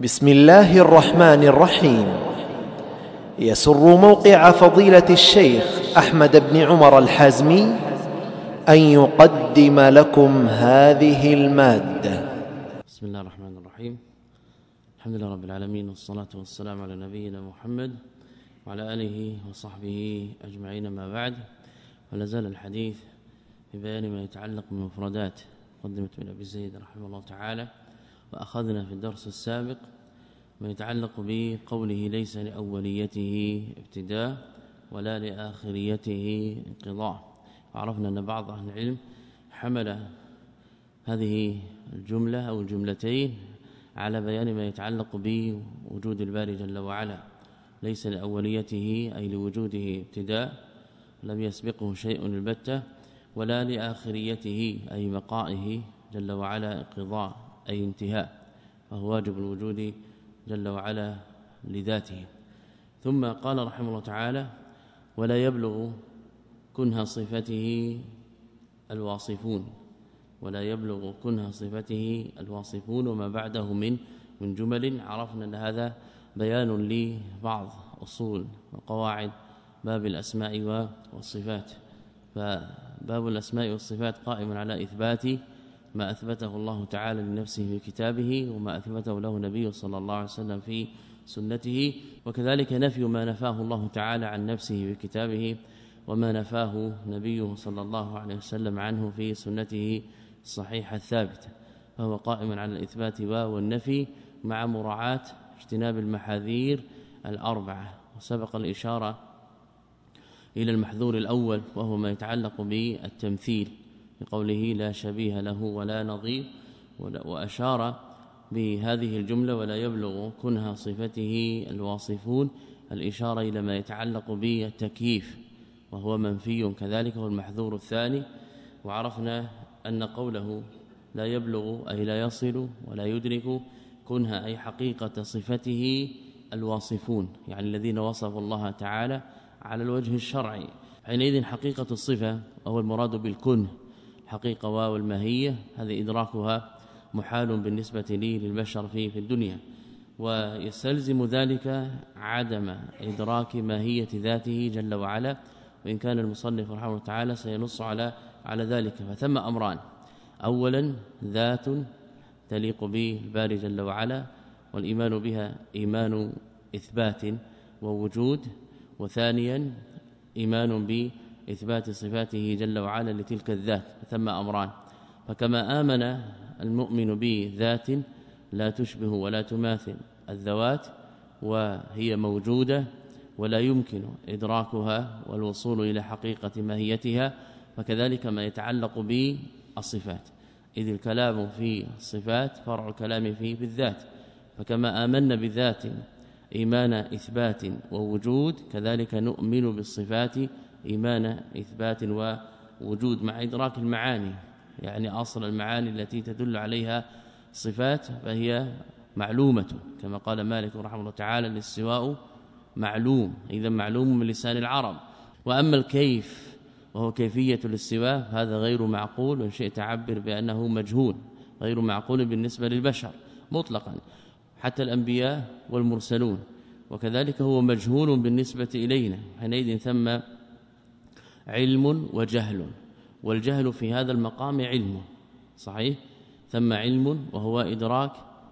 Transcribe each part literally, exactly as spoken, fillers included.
بسم الله الرحمن الرحيم. يسر موقع فضيلة الشيخ أحمد بن عمر الحازمي أن يقدم لكم هذه المادة. بسم الله الرحمن الرحيم. الحمد لله رب العالمين، والصلاة والسلام على نبينا محمد وعلى آله وصحبه أجمعين، ما بعد. ولا زال الحديث في بيان ما يتعلق بمفردات مقدمة من أبي زيد رحمه الله تعالى، وأخذنا في الدرس السابق ما يتعلق بقوله ليس لأوليته ابتداء ولا لآخريته انقضاء. وعرفنا أن بعض أهل العلم حمل هذه الجملة أو الجملتين على بيان ما يتعلق بوجود الباري جل وعلا، ليس لأوليته أي لوجوده ابتداء لم يسبقه شيء البتة، ولا لآخريته أي بقائه جل وعلا انقضاء أي انتهاء، فهو واجب الوجود جل وعلا لذاته. ثم قال رحمه الله تعالى: ولا يبلغ كنه صفته الواصفون، ولا يبلغ كنه صفته الواصفون، وما بعده من من جمل. عرفنا أن هذا بيان لبعض أصول وقواعد باب الأسماء والصفات، فباب الأسماء والصفات قائم على إثبات ما أثبته الله تعالى لنفسه في كتابه، وما أثبته له نبيه صلى الله عليه وسلم في سنته، وكذلك نفي ما نفاه الله تعالى عن نفسه في كتابه، وما نفاه نبيه صلى الله عليه وسلم عنه في سنته الصحيحة الثابتة. فهو قائم على الإثبات والنفي مع مراعاة اجتناب المحاذير الأربعة. وسبق الإشارة إلى المحذور الأول، وهو ما يتعلق بالتمثيل بقوله لا شبيه له ولا نظير، وأشار بهذه الجملة ولا يبلغ كنها صفته الواصفون الإشارة إلى ما يتعلق بالتكييف، وهو منفي كذلك، هو المحذور الثاني. وعرفنا أن قوله لا يبلغ أي لا يصل ولا يدرك كنها أي حقيقة صفته الواصفون، يعني الذين وصفوا الله تعالى على الوجه الشرعي. حينئذ حقيقة الصفة وهو المراد بالكنه حقيقة واو الماهية، هذا إدراكها محال بالنسبة لي للبشر في في الدنيا، ويستلزم ذلك عدم إدراك ماهية ذاته جل وعلا، وإن كان المصنف رحمه الله تعالى سينص على على ذلك. فثم أمران: أولا ذات تليق بالباري جل وعلا، والإيمان بها إيمان إثبات ووجود، وثانيا إيمان بإثبات صفاته جل وعلا لتلك الذات. ثم أمران: فكما آمن المؤمن بذات لا تشبه ولا تماثل الذوات وهي موجودة ولا يمكن إدراكها والوصول إلى حقيقة ماهيتها، فكذلك ما يتعلق بالصفات، إذ الكلام في الصفات فرع الكلام في بالذات. فكما آمنا بالذات إيمان إثبات ووجود، كذلك نؤمن بالصفات إيمان إثبات ووجود مع إدراك المعاني، يعني أصل المعاني التي تدل عليها صفات فهي معلومة، كما قال مالك رحمه الله تعالى: الاستواء معلوم، إذا معلوم من لسان العرب. وأما الكيف وهو كيفية الاستواء هذا غير معقول، وإن شئت تعبر بأنه مجهول، غير معقول بالنسبة للبشر مطلقا حتى الأنبياء والمرسلون، وكذلك هو مجهول بالنسبة إلينا. حينئذ ثم علم وجهل، والجهل في هذا المقام علم صحيح، ثم علم وهو إدراك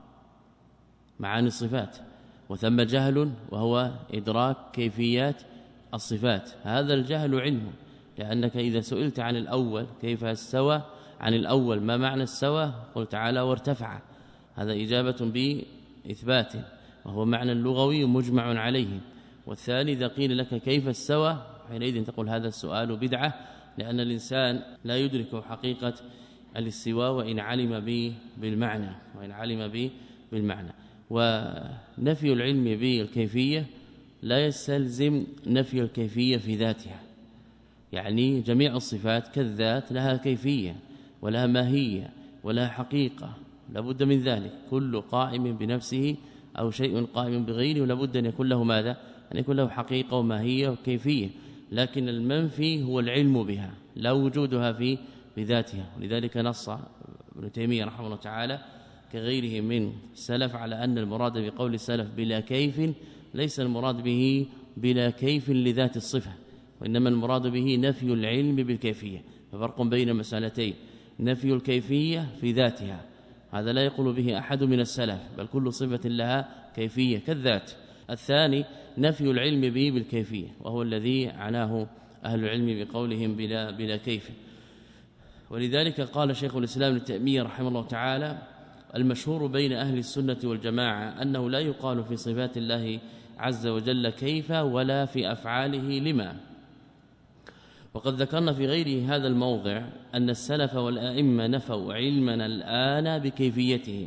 معاني الصفات، وثم جهل وهو إدراك كيفيات الصفات. هذا الجهل علم، لأنك إذا سئلت عن الأول كيف استوى، عن الأول ما معنى استوى، قل تعالى وارتفع، هذا إجابة بإثبات وهو معنى اللغوي مجمع عليه. والثاني إذا قيل لك كيف استوى، حينئذ تقول هذا السؤال بدعة، لأن الإنسان لا يدرك حقيقة الاستواء وإن علم به بالمعنى وإن علم به بالمعنى. ونفي العلم بالكيفية لا يستلزم نفي الكيفية في ذاتها، يعني جميع الصفات كالذات لها كيفية ولها ماهية ولها حقيقة، لابد من ذلك. كل قائم بنفسه أو شيء قائم بغيره لابد أن يكون له ماذا؟ أن يكون له حقيقة وماهية وكيفية، لكن المنفي هو العلم بها لا وجودها في بذاتها. ولذلك نص ابن تيمية رحمه الله تعالى كغيره من السلف على أن المراد بقول السلف بلا كيف ليس المراد به بلا كيف لذات الصفة، وإنما المراد به نفي العلم بالكيفية. ففرق بين مسألتين: نفي الكيفية في ذاتها، هذا لا يقول به أحد من السلف، بل كل صفة لها كيفية كالذات. الثاني نفي العلم به بالكيفية، وهو الذي عناه أهل العلم بقولهم بلا, بلا كيف. ولذلك قال شيخ الإسلام ابن تيمية رحمه الله تعالى: المشهور بين أهل السنة والجماعة أنه لا يقال في صفات الله عز وجل كيف ولا في أفعاله لما. وقد ذكرنا في غيره هذا الموضع أن السلف والأئمة نفوا علمنا الآن بكيفيته،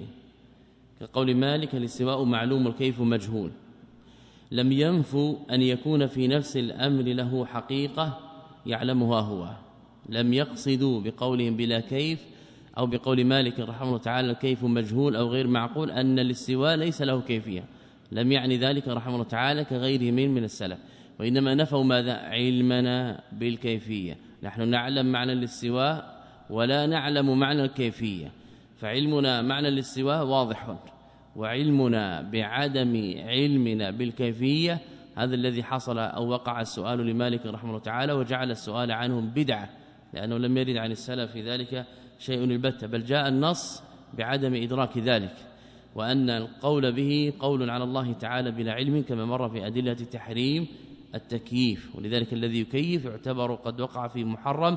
كقول مالك: الاستواء معلوم الكيف مجهول. لم ينفوا أن يكون في نفس الأمر له حقيقة يعلمها هو، لم يقصدوا بقولهم بلا كيف أو بقول مالك رحمه الله تعالى الكيف مجهول أو غير معقول أن الاستواء ليس له كيفية، لم يعني ذلك رحمه الله تعالى كغيره من من السلف، وإنما نفوا ماذا؟ علمنا بالكيفية. نحن نعلم معنى الاستواء ولا نعلم معنى الكيفية، فعلمنا معنى الاستواء واضح، وعلمنا بعدم علمنا بالكيفية هذا الذي حصل أو وقع السؤال لمالك رحمه الله تعالى، وجعل السؤال عنهم بدعة، لأنه لم يرد عن السلف في ذلك شيء البتة، بل جاء النص بعدم إدراك ذلك، وأن القول به قول على الله تعالى بلا علم، كما مر في أدلة تحريم التكييف. ولذلك الذي يكيف يعتبر قد وقع في محرم،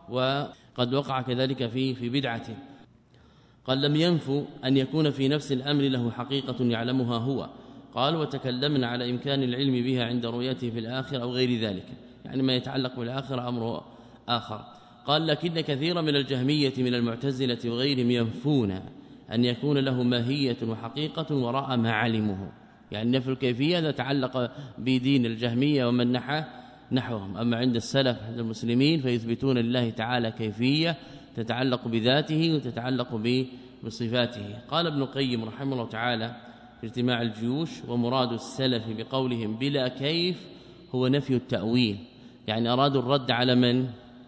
وقد وقع كذلك في في بدعة. قال: لم ينفوا أن يكون في نفس الأمر له حقيقة يعلمها هو. قال: وتكلمنا على إمكان العلم بها عند رؤيته في الآخرة أو غير ذلك، يعني ما يتعلق بالآخرة أمر آخر. قال: لكن كثيرا من الجهمية من المعتزلة وغيرهم ينفون أن يكون له ماهية وحقيقة وراء ما علمه، يعني نفي الكيفية هذا تعلق بدين الجهمية ومن نحى نحوهم. أما عند السلف عند المسلمين فيثبتون لله تعالى كيفية تتعلق بذاته وتتعلق بصفاته. قال ابن القيم رحمه الله تعالى في اجتماع الجيوش: ومراد السلف بقولهم بلا كيف هو نفي التأويل، يعني أرادوا الرد على من؟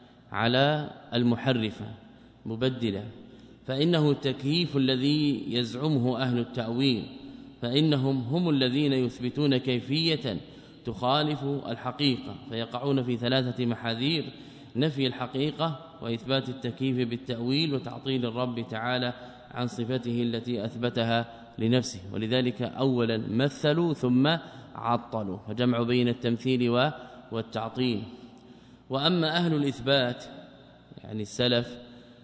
على المحرفة مبدلة، فإنه التكييف الذي يزعمه أهل التأويل، فإنهم هم الذين يثبتون كيفية تخالف الحقيقة، فيقعون في ثلاثة محاذير: نفي الحقيقة، وإثبات التكييف بالتأويل، وتعطيل الرب تعالى عن صفته التي أثبتها لنفسه. ولذلك أولا مثلوا ثم عطلوا، فجمع بين التمثيل والتعطيل. وأما أهل الإثبات يعني السلف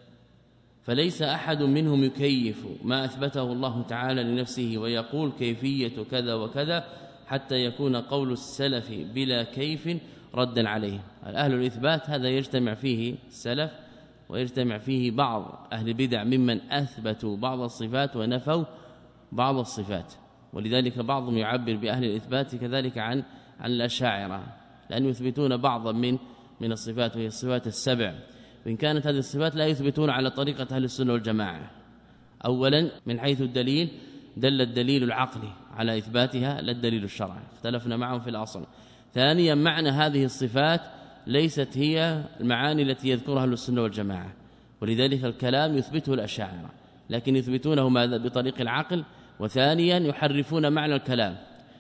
فليس أحد منهم يكيف ما أثبته الله تعالى لنفسه ويقول كيفية كذا وكذا حتى يكون قول السلف بلا كيف ردا عليه. أهل الإثبات هذا يجتمع فيه السلف ويجتمع فيه بعض أهل البدع ممن أثبتوا بعض الصفات ونفوا بعض الصفات. ولذلك بعضهم يعبر بأهل الإثبات كذلك عن عن الأشاعرة، لأن يثبتون بعضا من من الصفات وهي الصفات السبع، وإن كانت هذه الصفات لا يثبتون على طريقة أهل السنة والجماعة. أولا من حيث الدليل دل الدليل العقلي على إثباتها لا الدليل الشرعي، اختلفنا معهم في الأصل. ثانيا معنى هذه الصفات ليست هي المعاني التي يذكرها أهل السنة والجماعة، ولذلك الكلام يثبته الأشاعرة لكن يثبتونه ماذا؟ بطريق العقل. وثانيا يحرفون معنى الكلام،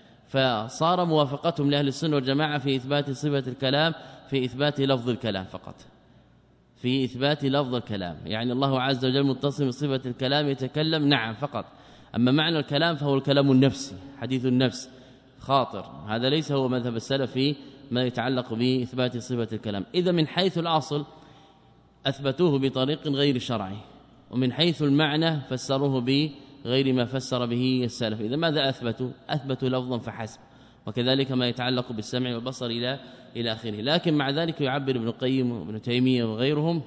فصار موافقتهم لأهل السنة والجماعة في إثبات صفة الكلام في إثبات لفظ الكلام فقط، في إثبات لفظ الكلام، يعني الله عز وجل متصف بصفة الكلام يتكلم نعم فقط، أما معنى الكلام فهو الكلام النفسي حديث النفس خاطر، هذا ليس هو مذهب السلف في ما يتعلق بإثبات صفة الكلام. إذا من حيث الأصل أثبتوه بطريق غير شرعي، ومن حيث المعنى فسروه بغير ما فسر به السلف. إذا ماذا أثبتوا؟ أثبتوا لفظا فحسب، وكذلك ما يتعلق بالسمع والبصر إلى إلى آخره. لكن مع ذلك يعبر ابن القيم وابن تيمية وغيرهم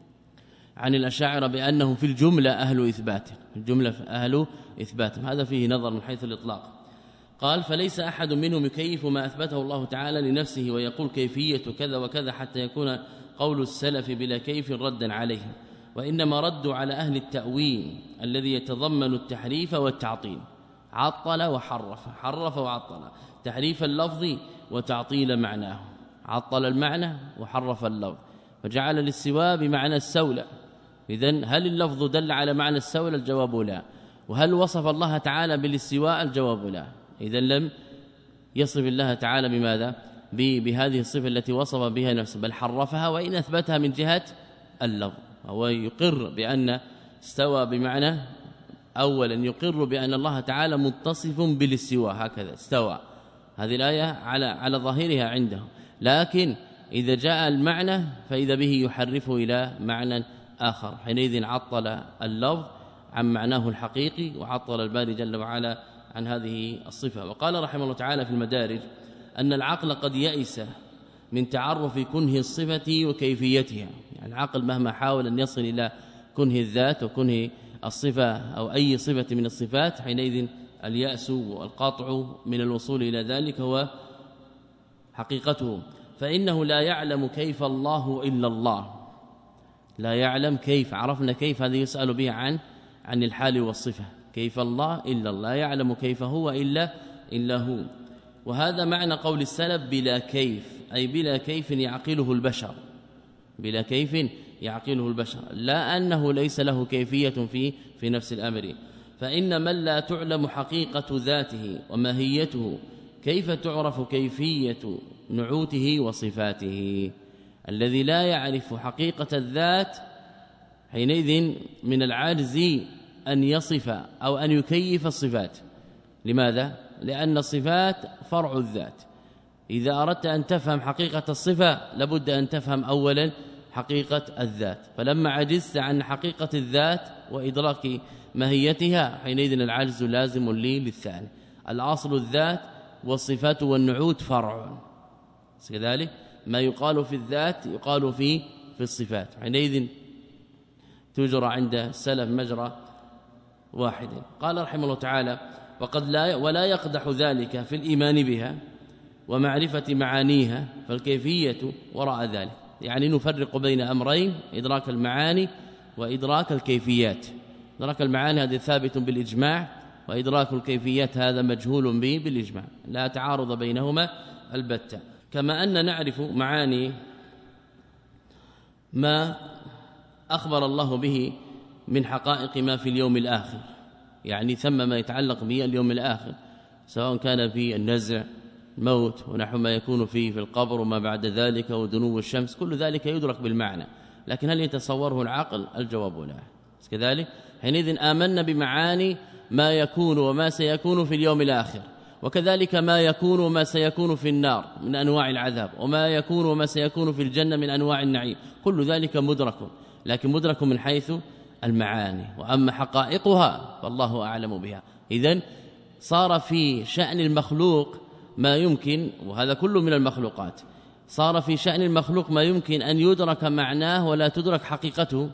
عن الأشاعرة بأنهم في الجملة أهل إثبات، الجملة أهل إثبات، هذا فيه نظر من حيث الإطلاق. قال: فليس أحد منهم يكيف ما أثبته الله تعالى لنفسه ويقول كيفية كذا وكذا حتى يكون قول السلف بلا كيف ردا عليه، وإنما ردوا على أهل التأويل الذي يتضمن التحريف والتعطيل، عطل وحرف، حرف وعطل، تحريف اللفظ وتعطيل معناه، عطل المعنى وحرف اللفظ، فجعل الاستواء بمعنى السولة. إذن هل اللفظ دل على معنى السولة؟ الجواب لا. وهل وصف الله تعالى بالاستواء؟ الجواب لا. إذا لم يصف الله تعالى بماذا؟ بهذه الصفة التي وصف بها نفسه، بل حرفها وإن أثبتها من جهة اللفظ. هو يقر بأن استوى بمعنى أولا يقر بأن الله تعالى متصف بالاستواء، هكذا استوى، هذه الآية على على ظاهرها عنده، لكن إذا جاء المعنى فإذا به يحرفه إلى معنى آخر، حينئذ عطل اللفظ عن معناه الحقيقي وعطل الباري جل وعلا عن هذه الصفة. وقال رحمه الله تعالى في المدارج أن العقل قد يئس من تعرف كنه الصفة وكيفيتها، يعني العقل مهما حاول أن يصل إلى كنه الذات وكنه الصفة أو أي صفة من الصفات، حينئذ اليأس والقطع من الوصول إلى ذلك هو حقيقته، فإنه لا يعلم كيف الله إلا الله، لا يعلم كيف، عرفنا كيف، هذا يسأل به عن عن الحال والصفة، كيف الله إلا الله، لا يعلم كيف هو إلا إلا هو. وهذا معنى قول السلف بلا كيف، أي بلا كيف يعقله البشر، بلا كيف يعقله البشر، لا أنه ليس له كيفية في في نفس الأمر. فإن من لا تعلم حقيقة ذاته وماهيته كيف تعرف كيفية نعوته وصفاته؟ الذي لا يعرف حقيقة الذات حينئذ من العاجز أن يصف أو أن يكيف الصفات. لماذا؟ لأن الصفات فرع الذات، إذا أردت أن تفهم حقيقة الصفة لابد أن تفهم أولا حقيقة الذات، فلما عجزت عن حقيقة الذات وإدراك ماهيتها حينئذ العجز لازم لي للثاني. الأصل الذات والصفات والنعوت فرع، كذلك ما يقال في الذات يقال في في الصفات، حينئذ تجرى عند السلف مجرى واحد. قال رحمه الله تعالى وقد لا ولا يقدح ذلك في الإيمان بها ومعرفة معانيها، فالكيفية وراء ذلك، يعني نفرق بين أمرين: إدراك المعاني وإدراك الكيفيات. إدراك المعاني هذا ثابت بالإجماع، وإدراك الكيفيات هذا مجهول به بالإجماع، لا تعارض بينهما البتة. كما أن نعرف معاني ما أخبر الله به من حقائق ما في اليوم الآخر، يعني ثم ما يتعلق به اليوم الآخر، سواء كان في النزع، موت، ونحو ما يكون فيه في القبر وما بعد ذلك ودنو الشمس، كل ذلك يدرك بالمعنى، لكن هل يتصوره العقل؟ الجواب لا. كذلك حينئذ آمنا بمعاني ما يكون وما سيكون في اليوم الآخر، وكذلك ما يكون وما سيكون في النار من أنواع العذاب، وما يكون وما سيكون في الجنة من أنواع النعيم، كل ذلك مدرك، لكن مدرك من حيث المعاني، وأما حقائقها فالله أعلم بها. إذن صار في شأن المخلوق ما يمكن، وهذا كله من المخلوقات، صار في شأن المخلوق ما يمكن أن يدرك معناه ولا تدرك حقيقته،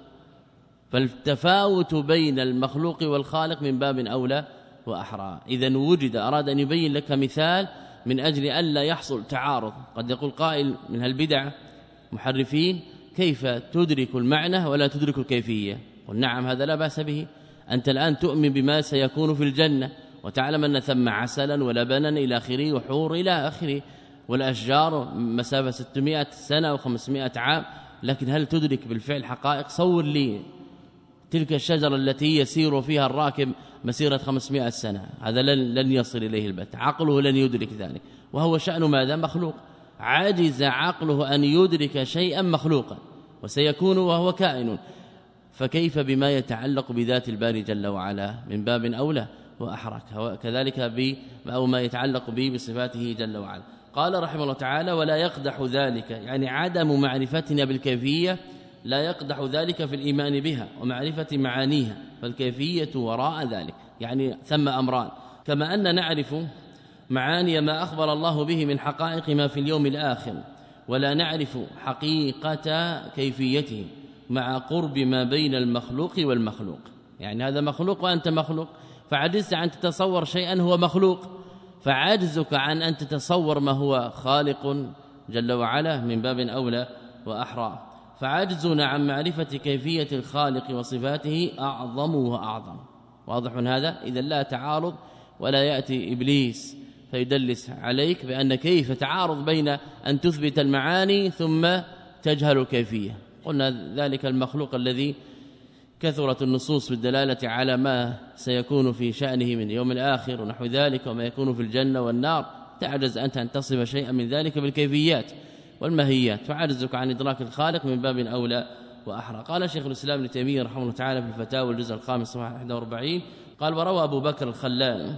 فالتفاوت بين المخلوق والخالق من باب أولى وأحرى. إذن وجد أراد أن يبين لك مثال من أجل أن لا يحصل تعارض. قد يقول قائل من هالبدع محرفين: كيف تدرك المعنى ولا تدرك الكيفية؟ قل نعم، هذا لا بأس به. أنت الآن تؤمن بما سيكون في الجنة، وتعلم أن ثم عسلا ولبنا إلى آخره وحور إلى آخره والأشجار مسافة ستمائة سنة وخمسمائة عام، لكن هل تدرك بالفعل حقائق؟ صور لي تلك الشجرة التي يسير فيها الراكب مسيرة خمسمائة سنة، هذا لن, لن يصل إليه البت، عقله لن يدرك ذلك، وهو شأن ماذا؟ مخلوق. عاجز عقله أن يدرك شيئا مخلوقا وسيكون وهو كائن، فكيف بما يتعلق بذات الباري جل وعلا؟ من باب أولى وأحرك. كذلك أو ما يتعلق به بصفاته جل وعلا. قال رحمه الله تعالى: ولا يقدح ذلك، يعني عدم معرفتنا بالكيفية لا يقدح ذلك في الإيمان بها ومعرفة معانيها، فالكيفية وراء ذلك، يعني ثم أمران: كما أن نعرف معاني ما أخبر الله به من حقائق ما في اليوم الآخر، ولا نعرف حقيقة كيفيته مع قرب ما بين المخلوق والمخلوق. يعني هذا مخلوق وأنت مخلوق، فعجزت عن تتصور شيئا هو مخلوق، فعجزك عن أن تتصور ما هو خالق جل وعلا من باب أولى وأحرى. فعجزنا عن معرفة كيفية الخالق وصفاته أعظم وأعظم. واضح هذا؟ إذا لا تعارض، ولا يأتي إبليس فيدلس عليك بأن كيف تعارض بين أن تثبت المعاني ثم تجهل الكيفية. قلنا ذلك المخلوق الذي كثرت النصوص بالدلالة على ما سيكون في شأنه من يوم الآخر ونحو ذلك وما يكون في الجنة والنار تعجز أنت أن تصف شيئا من ذلك بالكيفيات والماهيات، فعجزك عن إدراك الخالق من باب أولى وأحرى. قال شيخ الإسلام ابن تيمية رحمه الله تعالى في الفتاوى الجزء الخامس صفحة واحد وأربعين قال: وروى أبو بكر الخلال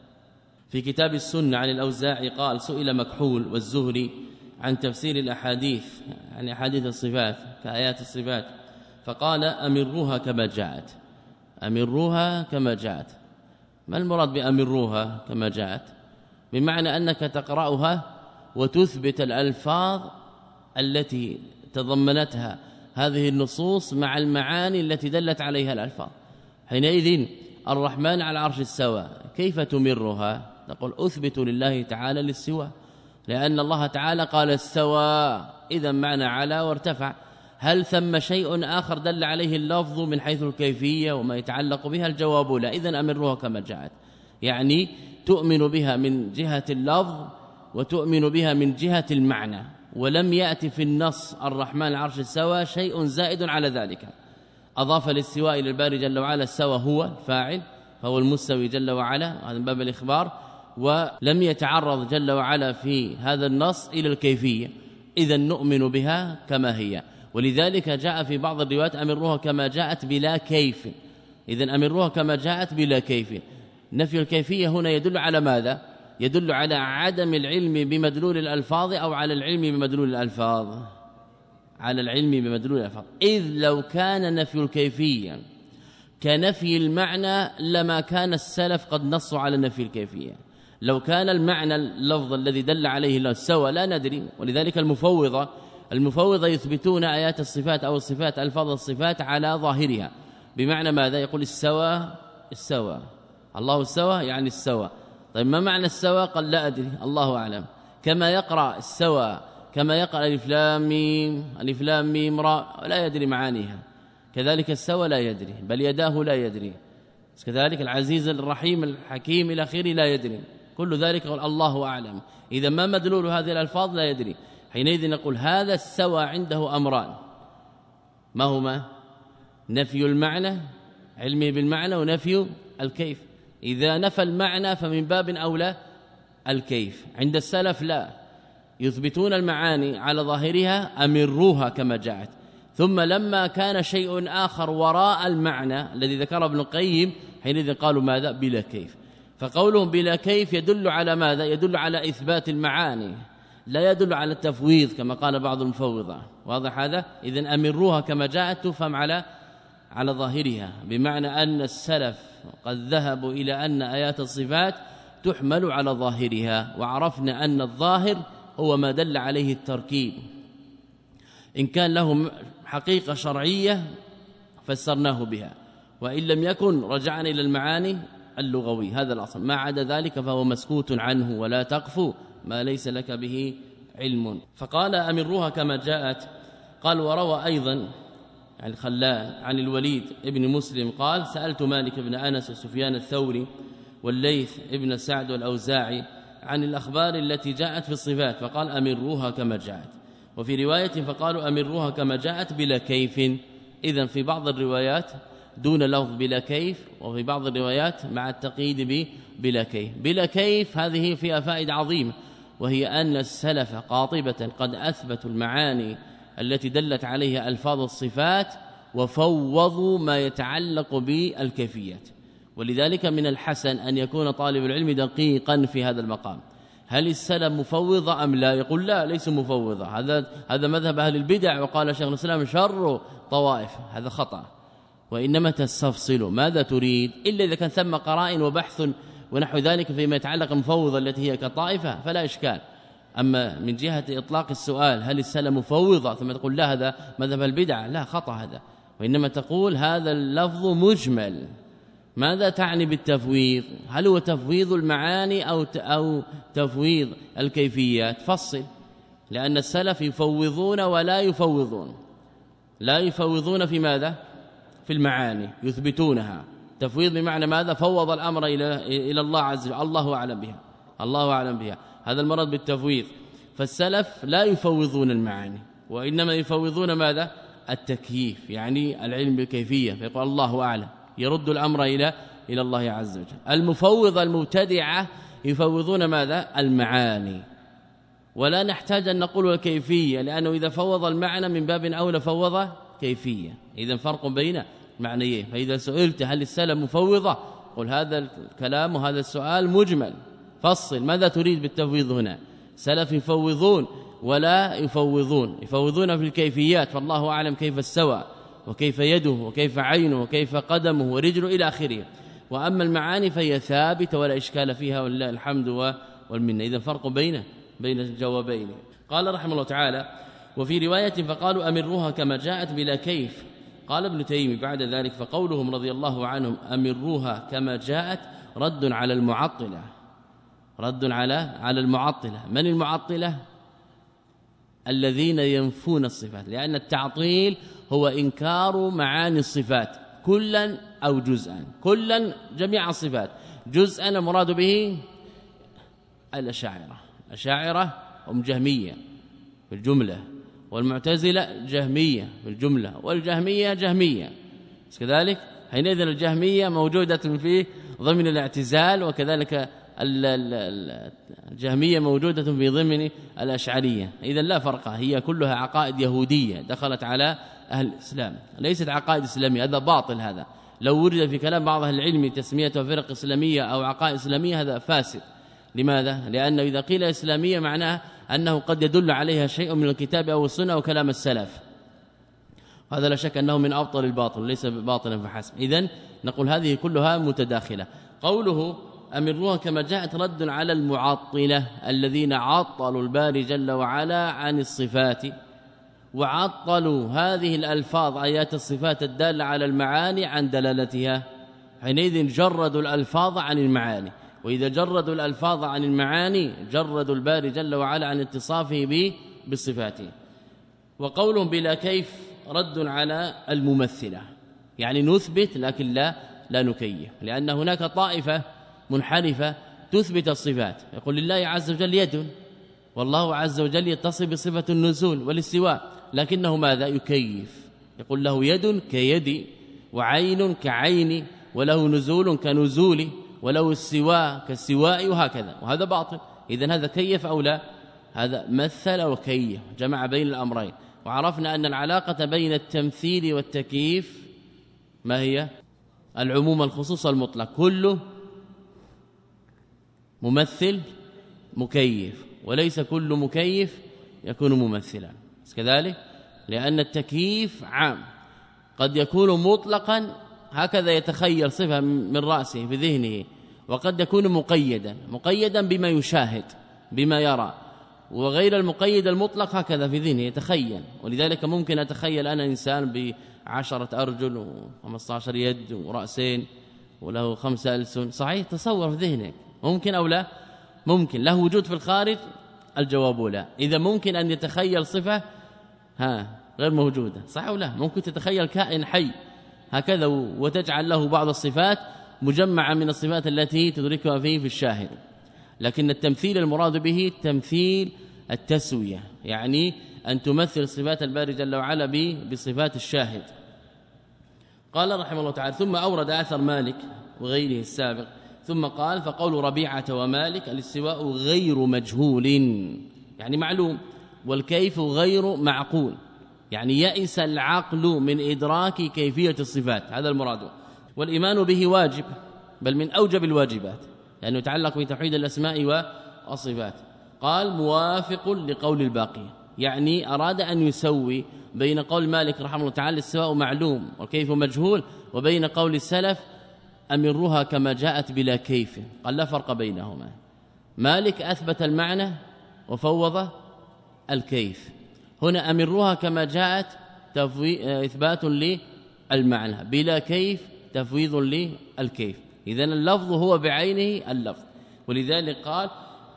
في كتاب السنة عن الأوزاعي قال: سئل مكحول والزهري عن تفسير الأحاديث عن أحاديث الصفات كآيات الصفات فقال: أمروها كما جاءت. أمروها كما جاءت. ما المراد بأمروها كما جاءت؟ بمعنى أنك تقرأها وتثبت الألفاظ التي تضمنتها هذه النصوص مع المعاني التي دلت عليها الألفاظ. حينئذ الرحمن على العرش استوى، كيف تمرها؟ تقول أثبت لله تعالى الاستواء، لأن الله تعالى قال استوى، إذا معنى على وارتفع. هل ثم شيء آخر دل عليه اللفظ من حيث الكيفية وما يتعلق بها؟ الجواب لا. إذن أمرها كما جاءت، يعني تؤمن بها من جهة اللفظ وتؤمن بها من جهة المعنى، ولم يأتي في النص الرحمن العرش استوى شيء زائد على ذلك. أضاف الاستواء إلى الباري جل وعلا، استوى هو الفاعل فهو المستوي جل وعلا، هذا من باب الإخبار، ولم يتعرض جل وعلا في هذا النص إلى الكيفية، إذا نؤمن بها كما هي. ولذلك جاء في بعض الروايات أمروها كما جاءت بلا كيف، إذا أمروها كما جاءت بلا كيف. نفي الكيفية هنا يدل على ماذا؟ يدل على عدم العلم بمدلول الألفاظ أو على العلم بمدلول الألفاظ؟ على العلم بمدلول الألفاظ. إذ لو كان نفي الكيفية كنفي المعنى لما كان السلف قد نصوا على نفي الكيفية. لو كان المعنى اللفظ الذي دل عليه الله سوى لا ندري. ولذلك المفوضة المفوضة يثبتون آيات الصفات أو الصفات ألفاظ الصفات على ظاهرها، بمعنى ماذا؟ يقول السوى السوى الله السوى يعني السوى. طيب ما معنى السوى؟ قال لا أدري الله أعلم. كما يقرأ السوى كما يقرأ الف لام ميم الف لام ميم را لا يدري معانيها، كذلك السوى لا يدري، بل يداه لا يدري، كذلك العزيز الرحيم الحكيم إلى آخره لا يدري، كل ذلك قال الله أعلم. إذا ما مدلول هذه الألفاظ؟ لا يدري. حينئذ نقول هذا السوى عنده أمران، ما هما؟ نفي المعنى، علمي بالمعنى، ونفي الكيف. إذا نفى المعنى فمن باب أولى الكيف. عند السلف لا، يثبتون المعاني على ظاهرها أمروها كما جاءت، ثم لما كان شيء آخر وراء المعنى الذي ذكره ابن القيم حينئذ قالوا ماذا؟ بلا كيف. فقولهم بلا كيف يدل على ماذا؟ يدل على إثبات المعاني، لا يدل على التفويض كما قال بعض المفوضة. واضح هذا؟ إذن أمروها كما جاءت تفهم على على ظاهرها، بمعنى أن السلف قد ذهبوا إلى أن آيات الصفات تحمل على ظاهرها، وعرفنا أن الظاهر هو ما دل عليه التركيب، إن كان له حقيقة شرعية فسرناه بها، وإن لم يكن رجعنا إلى المعاني اللغوي، هذا الأصل. ما عدا ذلك فهو مسكوت عنه، ولا تقف ما ليس لك به علم. فقال أمروها كما جاءت. قال وروى أيضا عن الخلال عن الوليد ابن مسلم قال سألت مالك بن أنس وسفيان الثوري والليث ابن سعد والأوزاعي عن الأخبار التي جاءت في الصفات، فقال أمروها كما جاءت. وفي رواية فقالوا أمروها كما جاءت بلا كيف. إذن في بعض الروايات دون لفظ بلا كيف، وفي بعض الروايات مع التقييد بلا كيف. بلا كيف هذه فيها فائدة عظيمة، وهي أن السلف قاطبة قد أثبتوا المعاني التي دلت عليها ألفاظ الصفات وفوضوا ما يتعلق بالكيفيات. ولذلك من الحسن أن يكون طالب العلم دقيقا في هذا المقام. هل السلف مفوضة أم لا؟ يقول لا، ليس مفوضة، هذا هذا مذهب أهل البدع، وقال شيخ الإسلام شر طوائف، هذا خطأ. وإنما تستفصل ماذا تريد، إلا إذا كان ثم قرائن وبحث ونحو ذلك فيما يتعلق المفوضة التي هي كطائفة فلا إشكال. أما من جهة إطلاق السؤال هل السلف مفوضة ثم تقول لا هذا مذهب البدع، لا، خطأ هذا. وإنما تقول هذا اللفظ مجمل. ماذا تعني بالتفويض؟ هل هو تفويض المعاني أو أو تفويض الكيفيات؟ فصل، لأن السلف يفوضون ولا يفوضون. لا يفوضون في ماذا؟ في المعاني، يثبتونها. تفويض بمعنى ماذا؟ فوض الأمر إلى إلى الله عز وجل، الله أعلم بها، الله أعلم بها، هذا المرض بالتفويض. فالسلف لا يفوضون المعاني، وإنما يفوضون ماذا؟ التكييف يعني العلم بالكيفية، فيقول الله أعلم، يرد الأمر إلى إلى الله عز وجل. المفوضة المبتدعة يفوضون ماذا؟ المعاني، ولا نحتاج أن نقول الكيفية، لأنه إذا فوض المعنى من باب أولى فوض كيفية. إذن فرق بين معنيين. فإذا سئلت هل السلف مفوضة، قل هذا الكلام وهذا السؤال مجمل، فصل ماذا تريد بالتفويض هنا؟ سلف يفوضون ولا يفوضون، يفوضون في الكيفيات، فالله أعلم كيف استوى وكيف يده وكيف عينه وكيف قدمه ورجله إلى آخره. وأما المعاني فهي ثابتة ولا إشكال فيها ولله الحمد والمنة. إذن فرق بين بين الجوابين. قال رحمه الله تعالى: وفي رواية فقالوا أمروها كما جاءت بلا كيف. قال ابن تيمية بعد ذلك: فقولهم رضي الله عنهم أمروها كما جاءت رد على المعطلة، رد على على المعطلة. من المعطلة؟ الذين ينفون الصفات، لأن التعطيل هو إنكار معاني الصفات كلا أو جزءا، كلا جميع الصفات، جزءا المراد به الأشاعرة. أشاعرة هم جهمية في الجملة، والمعتزلة جهمية في الجملة، والجهمية جهمية كذلك. حينئذ الجهمية موجودة في ضمن الاعتزال، وكذلك الجهمية موجودة في ضمن الأشعرية. إذا لا فرق، هي كلها عقائد يهودية دخلت على أهل الإسلام، ليست عقائد إسلامية. هذا باطل. هذا لو ورد في كلام بعض أهل العلم تسميته فرق إسلامية أو عقائد إسلامية هذا فاسد. لماذا؟ لأنه إذا قيل إسلامية معناه أنه قد يدل عليها شيء من الكتاب أو السنة أو كلام السلف، هذا لا شك أنه من أبطل الباطل، ليس باطلا فحسب. إذن نقول هذه كلها متداخلة. قوله أمروها كما جاءت رد على المعطلة الذين عطلوا الباري جل وعلا عن الصفات، وعطلوا هذه الألفاظ آيات الصفات الدالة على المعاني عن دلالتها. حينئذ جردوا الألفاظ عن المعاني، وإذا جردوا الألفاظ عن المعاني جردوا الباري جل وعلا عن اتصافه به بالصفات. وقولهم بلا كيف رد على الممثلة، يعني نثبت لكن لا لا نكيف، لأن هناك طائفة منحرفة تثبت الصفات، يقول لله عز وجل يد، والله عز وجل يتصف بصفة النزول والاستواء، لكنه ماذا؟ يكيف، يقول له يد كيدي، وعين كعيني، وله نزول كنزولي، وله السواء كالسواء، وهكذا، وهذا باطل. إذن هذا كيف أو لا؟ هذا مثل وكيف، جمع بين الأمرين. وعرفنا أن العلاقة بين التمثيل والتكييف ما هي؟ العموم الخصوص المطلق، كله ممثل مكيف، وليس كل مكيف يكون ممثلا كذلك، لأن التكييف عام، قد يكون مطلقا هكذا يتخيل صفة من رأسه في ذهنه، وقد يكون مقيدا مقيدا بما يشاهد بما يرى، وغير المقيد المطلق هكذا في ذهنه يتخيل. ولذلك ممكن أتخيل أنا إنسان بعشرة أرجل وخمسة عشر يد ورأسين وله خمسة ألسن، صحيح؟ تصور في ذهنك، ممكن أو لا؟ ممكن. له وجود في الخارج؟ الجواب لا. إذا ممكن أن يتخيل صفة ها غير موجودة، صح أو لا؟ ممكن تتخيل كائن حي هكذا وتجعل له بعض الصفات مجمعة من الصفات التي تدركها فيه في الشاهد. لكن التمثيل المراد به تمثيل التسوية، يعني أن تمثل صفات الباري جل وعلا بصفات الشاهد. قال رحمه الله تعالى: ثم أورد أثر مالك وغيره السابق، ثم قال: فقول ربيعة ومالك الاستواء غير مجهول، يعني معلوم، والكيف غير معقول، يعني يئس العقل من إدراك كيفية الصفات، هذا المراد. والإيمان به واجب، بل من أوجب الواجبات، لأنه يتعلق بتوحيد الأسماء والصفات. قال: موافق لقول الباقي، يعني أراد أن يسوي بين قول مالك رحمه الله تعالى الاستواء معلوم والكيف مجهول، وبين قول السلف أمرها كما جاءت بلا كيف، قال لا فرق بينهما. مالك أثبت المعنى وفوض الكيف، هنا أمرها كما جاءت إثبات للمعنى، بلا كيف تفويض للكيف. إذن اللفظ هو بعينه اللفظ. ولذلك قال: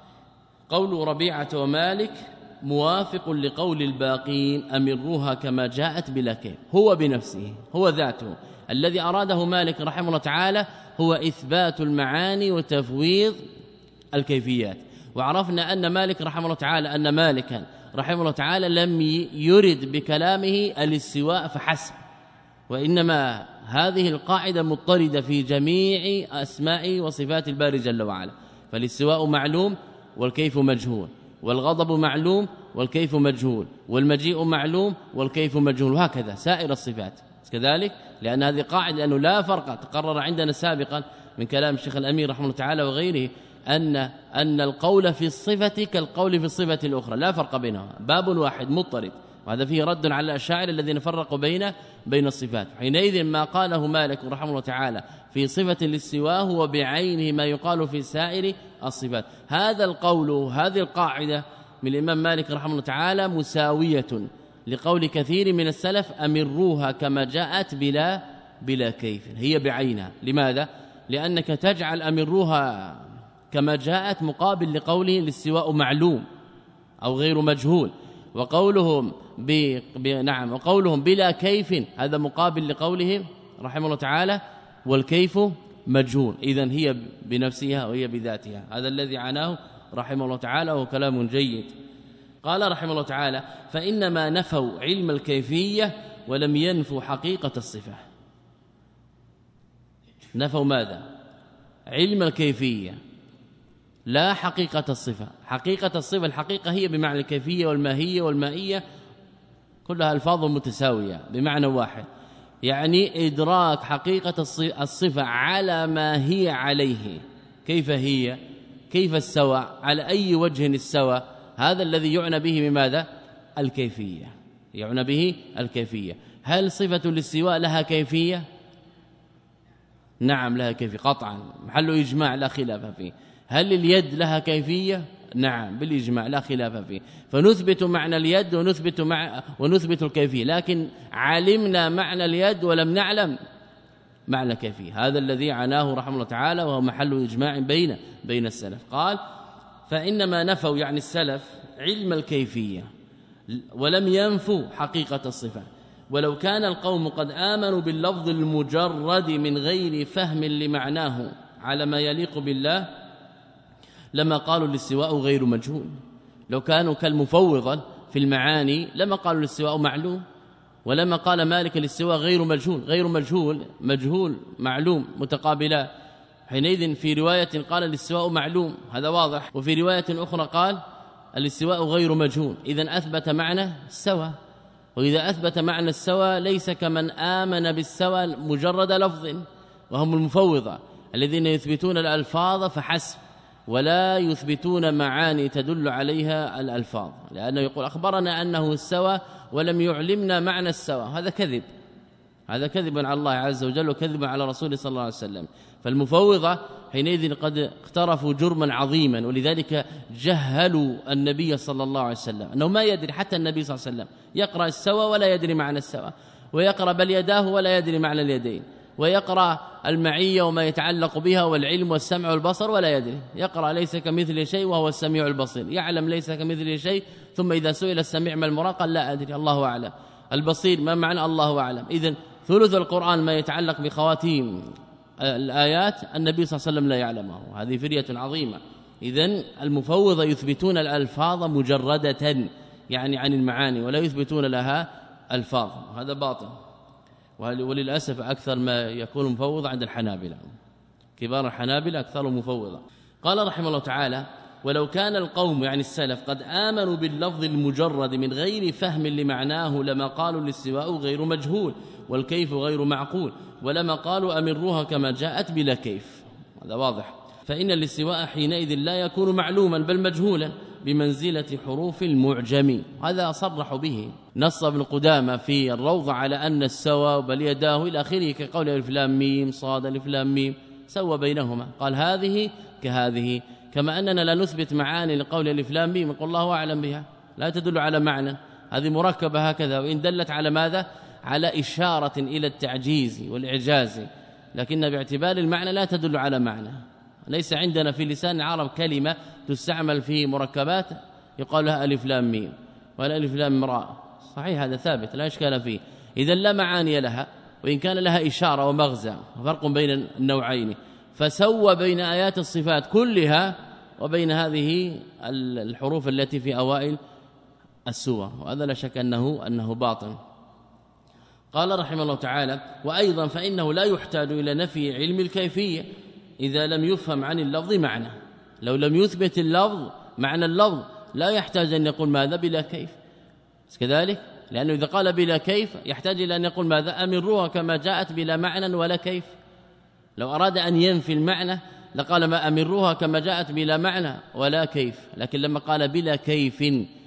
قول ربيعة ومالك موافق لقول الباقين أمروها كما جاءت بلا كيف، هو بنفسه، هو ذاته. الذي أراده مالك رحمه الله تعالى هو إثبات المعاني وتفويض الكيفيات. وعرفنا أن مالك رحمه الله تعالى أن مالكا رحمه الله تعالى لم يرد بكلامه الاستواء فحسب، وإنما هذه القاعدة مضطردة في جميع أسماء وصفات الباري جل وعلا. فالاستواء معلوم والكيف مجهول، والغضب معلوم والكيف مجهول، والمجيء معلوم والكيف مجهول، وهكذا سائر الصفات كذلك، لأن هذه قاعدة أنه لا فرق تقرر عندنا سابقا من كلام الشيخ الأمير رحمه الله تعالى وغيره أن أن القول في الصفة كالقول في الصفة الأخرى لا فرق بينها، باب واحد مضطرد، وهذا فيه رد على الأشاعرة الذين فرقوا بين بين الصفات. حينئذ ما قاله مالك رحمه الله تعالى في صفة الاستواء هو بعينه ما يقال في سائر الصفات. هذا القول هذه القاعدة من الإمام مالك رحمه الله تعالى مساوية لقول كثير من السلف أمروها كما جاءت بلا بلا كيف، هي بعينها. لماذا؟ لأنك تجعل أمروها كما جاءت مقابل لقوله الاستواء معلوم أو غير مجهول، وقولهم ب... ب... نعم وقولهم بلا كيف هذا مقابل لقولهم رحمه الله تعالى والكيف مجهول. إذن هي بنفسها وهي بذاتها، هذا الذي عناه رحمه الله تعالى وهو كلام جيد. قال رحمه الله تعالى فإنما نفوا علم الكيفية ولم ينفوا حقيقة الصفة. نفوا ماذا؟ علم الكيفية لا حقيقة الصفة. حقيقة الصفة الحقيقة هي بمعنى الكيفية والماهية والمائية كلها ألفاظ متساوية بمعنى واحد، يعني إدراك حقيقة الصفة على ما هي عليه. كيف هي؟ كيف السوى؟ على أي وجه السوى؟ هذا الذي يعنى به بماذا؟ الكيفية، يعنى به الكيفية. هل صفة الاستواء لها كيفية؟ نعم لها كيفية قطعا، محل إجماع لا خلاف فيه. هل اليد لها كيفية؟ نعم بالإجماع لا خلاف فيه. فنثبت معنى اليد ونثبت مع ونثبت الكيفية، لكن علمنا معنى اليد ولم نعلم معنى كيفية. هذا الذي عناه رحمه الله تعالى وهو محل إجماع بين بين السلف. قال فإنما نفوا يعني السلف علم الكيفية ولم ينفوا حقيقة الصفة. ولو كان القوم قد آمنوا باللفظ المجرد من غير فهم لمعناه على ما يليق بالله لما قالوا الاستواء غير مجهول. لو كانوا كالمفوضة في المعاني لما قالوا الاستواء معلوم، ولما قال مالك الاستواء غير مجهول. غير مجهول مجهول معلوم متقابلا. حينئذ في رواية قال الاستواء معلوم، هذا واضح، وفي رواية أخرى قال الاستواء غير مجهول. إذن أثبت معنى السوى، وإذا أثبت معنى السوى ليس كمن آمن بالسوى مجرد لفظ، وهم المفوضة الذين يثبتون الألفاظ فحسب ولا يثبتون معاني تدل عليها الألفاظ، لأنه يقول أخبرنا أنه السوى ولم يعلمنا معنى السوى. هذا كذب، هذا كذب على الله عز وجل وكذب على رسوله صلى الله عليه وسلم. فالمفوضة حينئذ قد اقترفوا جرما عظيما، ولذلك جهلوا النبي صلى الله عليه وسلم أنه ما يدري. حتى النبي صلى الله عليه وسلم يقرأ السوى ولا يدري معنى السوى، ويقرأ بل يداه ولا يدري معنى اليدين، ويقرأ المعية وما يتعلق بها والعلم والسمع والبصر ولا يدري. يقرأ ليس كمثل شيء وهو السميع البصير، يعلم ليس كمثل شيء، ثم إذا سئل السميع ما المراد قال لا أدري الله أعلم. البصير ما معنى الله أعلم. إذن ثلث القرآن ما يتعلق بخواتيم الآيات النبي صلى الله عليه وسلم لا يعلمه، هذه فرية عظيمة. إذن المفوضة يثبتون الألفاظ مجردة يعني عن المعاني، ولا يثبتون لها ألفاظ، هذا باطل. وللأسف أكثر ما يكون مفوض عند الحنابلة، كبار الحنابلة أكثر مفوضة. قال رحمه الله تعالى ولو كان القوم يعني السلف قد آمنوا باللفظ المجرد من غير فهم لمعناه لما قالوا الاستواء غير مجهول والكيف غير معقول، ولما قالوا أمروها كما جاءت بلا كيف. هذا واضح. فإن الاستواء حينئذ لا يكون معلوما بل مجهولا بمنزلة حروف المعجم. هذا صرح به، نص ابن قدامة في الروضة على أن السوى بل يداه إلى آخره كقول الف لام ميم صاد الف لام ميم، سوى بينهما، قال هذه كهذه. كما أننا لا نثبت معاني لقول الف لام ميم يقول الله أعلم بها، لا تدل على معنى، هذه مركبة هكذا، وإن دلت على ماذا؟ على إشارة إلى التعجيز والإعجاز، لكن باعتبار المعنى لا تدل على معنى. ليس عندنا في لسان العرب كلمة تستعمل في مركبات يقال لها ألف لام ميم ولا ألف لام راء، صحيح هذا ثابت لا إشكال فيه. إذا لا معاني لها، وإن كان لها إشارة ومغزى، فرق بين النوعين. فسوى بين آيات الصفات كلها وبين هذه الحروف التي في أوائل السور، وهذا لا شك أنه, أنه باطل. قال رحمه الله تعالى: وأيضا فإنه لا يحتاج إلى نفي علم الكيفية إذا لم يفهم عن اللفظ معنى. لو لم يثبت اللفظ معنى اللفظ لا يحتاج أن يقول ماذا بلا كيف كذلك، لأنه إذا قال بلا كيف يحتاج إلى أن يقول ماذا أمروها كما جاءت بلا معنى ولا كيف. لو أراد أن ينفي المعنى لقال ما أمروها كما جاءت بلا معنى ولا كيف، لكن لما قال بلا كيف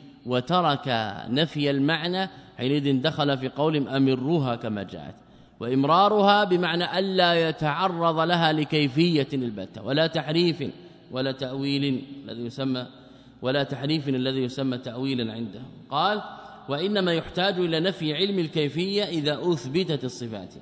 وترك نفي المعنى حينئذ دخل في قول أمروها كما جاءت، وإمرارها بمعنى ألا يتعرض لها لكيفية البتة ولا تحريف ولا تأويل الذي يسمى ولا تحريف الذي يسمى تأويلا عنده. قال: وإنما يحتاج إلى نفي علم الكيفية إذا أثبتت الصفات.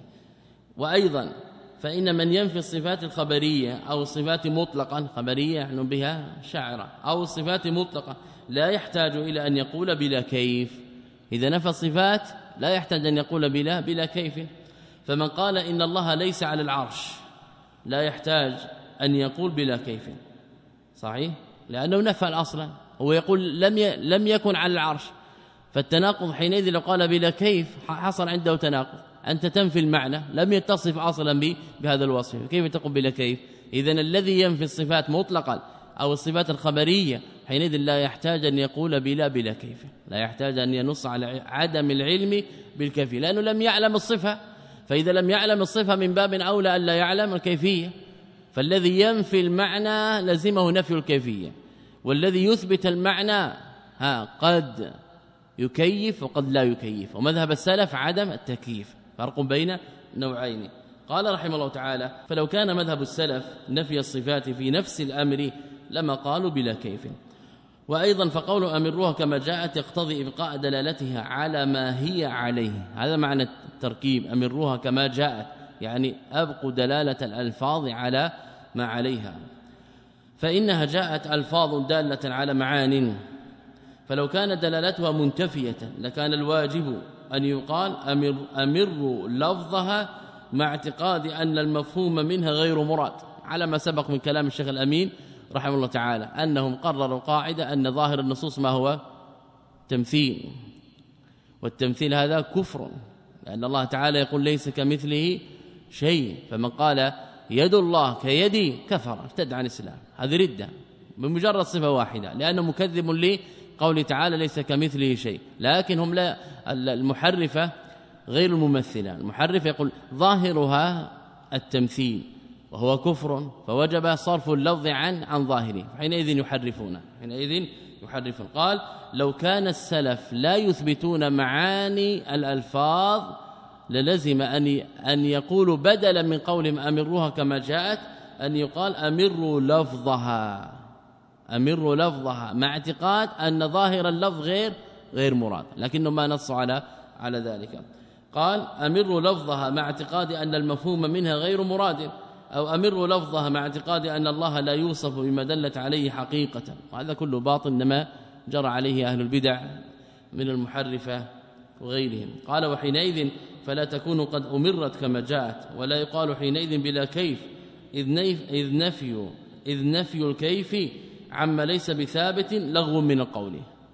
وأيضا فإن من ينفي الصفات الخبرية أو الصفات مطلقا، خبرية نحن بها شاعرة، أو الصفات مطلقة لا يحتاج إلى أن يقول بلا كيف. إذا نفى الصفات لا يحتاج أن يقول بلا بلا كيف. فمن قال إن الله ليس على العرش لا يحتاج أن يقول بلا كيف، صحيح، لأنه نفى الأصل، هو يقول لم ي... لم يكن على العرش، فالتناقض حينئذ لو قال بلا كيف حصل عنده تناقض. أنت تنفي المعنى لم يتصف أصلا ب... بهذا الوصف، كيف تقول بلا كيف؟ إذن الذي ينفي الصفات مطلقا أو الصفات الخبرية حينئذ لا يحتاج أن يقول بلا بلا كيف، لا يحتاج أن ينص على عدم العلم بالكيفية لأنه لم يعلم الصفة. فإذا لم يعلم الصفة من باب أولى أن لا يعلم الكيفية. فالذي ينفي المعنى لزمه نفي الكيفية، والذي يثبت المعنى ها قد يكيف وقد لا يكيف. ومذهب السلف عدم التكييف، فرق بين نوعين. قال رحمه الله تعالى: فلو كان مذهب السلف نفي الصفات في نفس الأمر لما قالوا بلا كيف. وأيضا فقول أمروها كما جاءت يقتضي إبقاء دلالتها على ما هي عليه. هذا معنى التركيب، أمروها كما جاءت يعني أبقوا دلالة الألفاظ على ما عليها، فإنها جاءت ألفاظ دالة على معان، فلو كانت دلالتها منتفية لكان الواجب أن يقال أمر, أمر لفظها مع اعتقاد أن المفهوم منها غير مراد، على ما سبق من كلام الشيخ الأمين رحمه الله تعالى أنهم قرروا قاعدة أن ظاهر النصوص ما هو تمثيل، والتمثيل هذا كفر، لأن الله تعالى يقول ليس كمثله شيء، فمن قال يد الله كيدي كفر ارتد عن الإسلام، هذه ردة بمجرد صفة واحدة، لأنه مكذب لقول تعالى ليس كمثله شيء. لكن هم لا، المحرفة غير الممثلة، المحرفة يقول ظاهرها التمثيل وهو كفر، فوجب صرف اللفظ عن عن ظاهره، حينئذ يحرفون حينئذ يحرفون. قال: لو كان السلف لا يثبتون معاني الألفاظ للزم أن أن يقولوا بدلا من قولهم أمروها كما جاءت أن يقال أمروا لفظها، أمروا لفظها مع اعتقاد أن ظاهر اللفظ غير غير مراد، لكنه ما نص على على ذلك. قال: أمروا لفظها مع اعتقاد أن المفهوم منها غير مراد، أو أمروا لفظها مع اعتقاد أن الله لا يوصف بما دلت عليه حقيقة. وهذا كله باطل إنما جرى عليه أهل البدع من المحرفة وغيرهم. قال: وحينئذ فلا تكون قد أمرت كما جاءت، ولا يقال حينئذ بلا كيف، إذ نفي إذ نفي الكيف عما ليس بثابت لغو من القول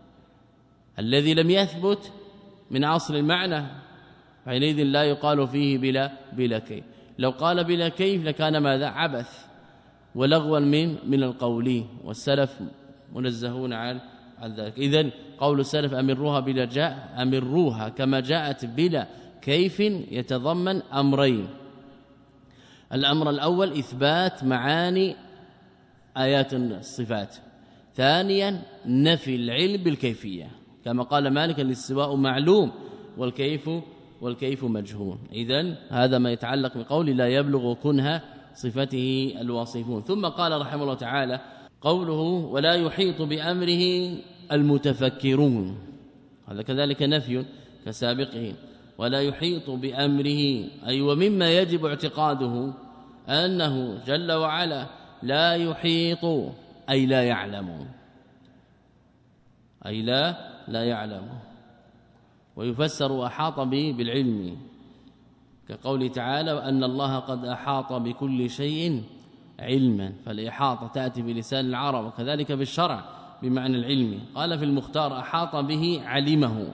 الذي لم يثبت من أصل المعنى، حينئذ لا يقال فيه بلا بلا كيف. لو قال بلا كيف لكان ماذا؟ عبث ولغوا من من القول، والسلف منزهون عن عن ذلك. إذن قول السلف أمروها بلا جاء أمروها كما جاءت بلا كيف يتضمن أمرين: الأمر الأول إثبات معاني آيات الصفات، ثانيا نفي العلم بالكيفية، كما قال مالك الاستواء معلوم والكيف والكيف مجهول. إذن هذا ما يتعلق بقول لا يبلغ كنها صفته الواصفون. ثم قال رحمه الله تعالى قوله ولا يحيط بأمره المتفكرون، هذا كذلك نفي كسابقه، ولا يحيط بأمره أي ومما يجب اعتقاده أنه جل وعلا لا يحيط أي لا يعلم، أي لا لا يعلم. ويفسر أحاط به بالعلم كقول تعالى وأن الله قد أحاط بكل شيء علما، فالإحاطة تأتي بلسان العرب وكذلك بالشرع بمعنى العلم. قال في المختار أحاط به علمه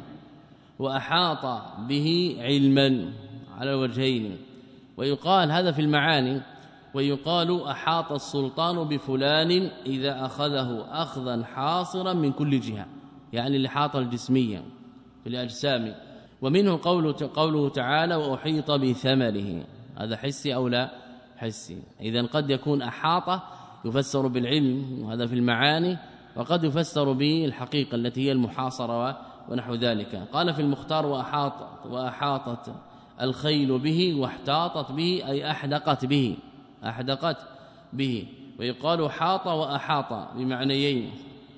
وأحاط به علما على وجهين. ويقال هذا في المعاني، ويقال أحاط السلطان بفلان إذا أخذه أخذا حاصرا من كل جهة، يعني الإحاطة الجسمية في الأجسام. ومنه قوله, قوله تعالى وأحيط بثمره، هذا حسي أو لا حسي. إذن قد يكون أحاط يفسر بالعلم وهذا في المعاني، وقد يفسر بالحقيقة التي هي المحاصرة ونحو ذلك. قال في المختار وأحاطت, وأحاطت الخيل به واحتاطت به أي أحدقت به أحدقت به. ويقال حاط وأحاط بمعنيين،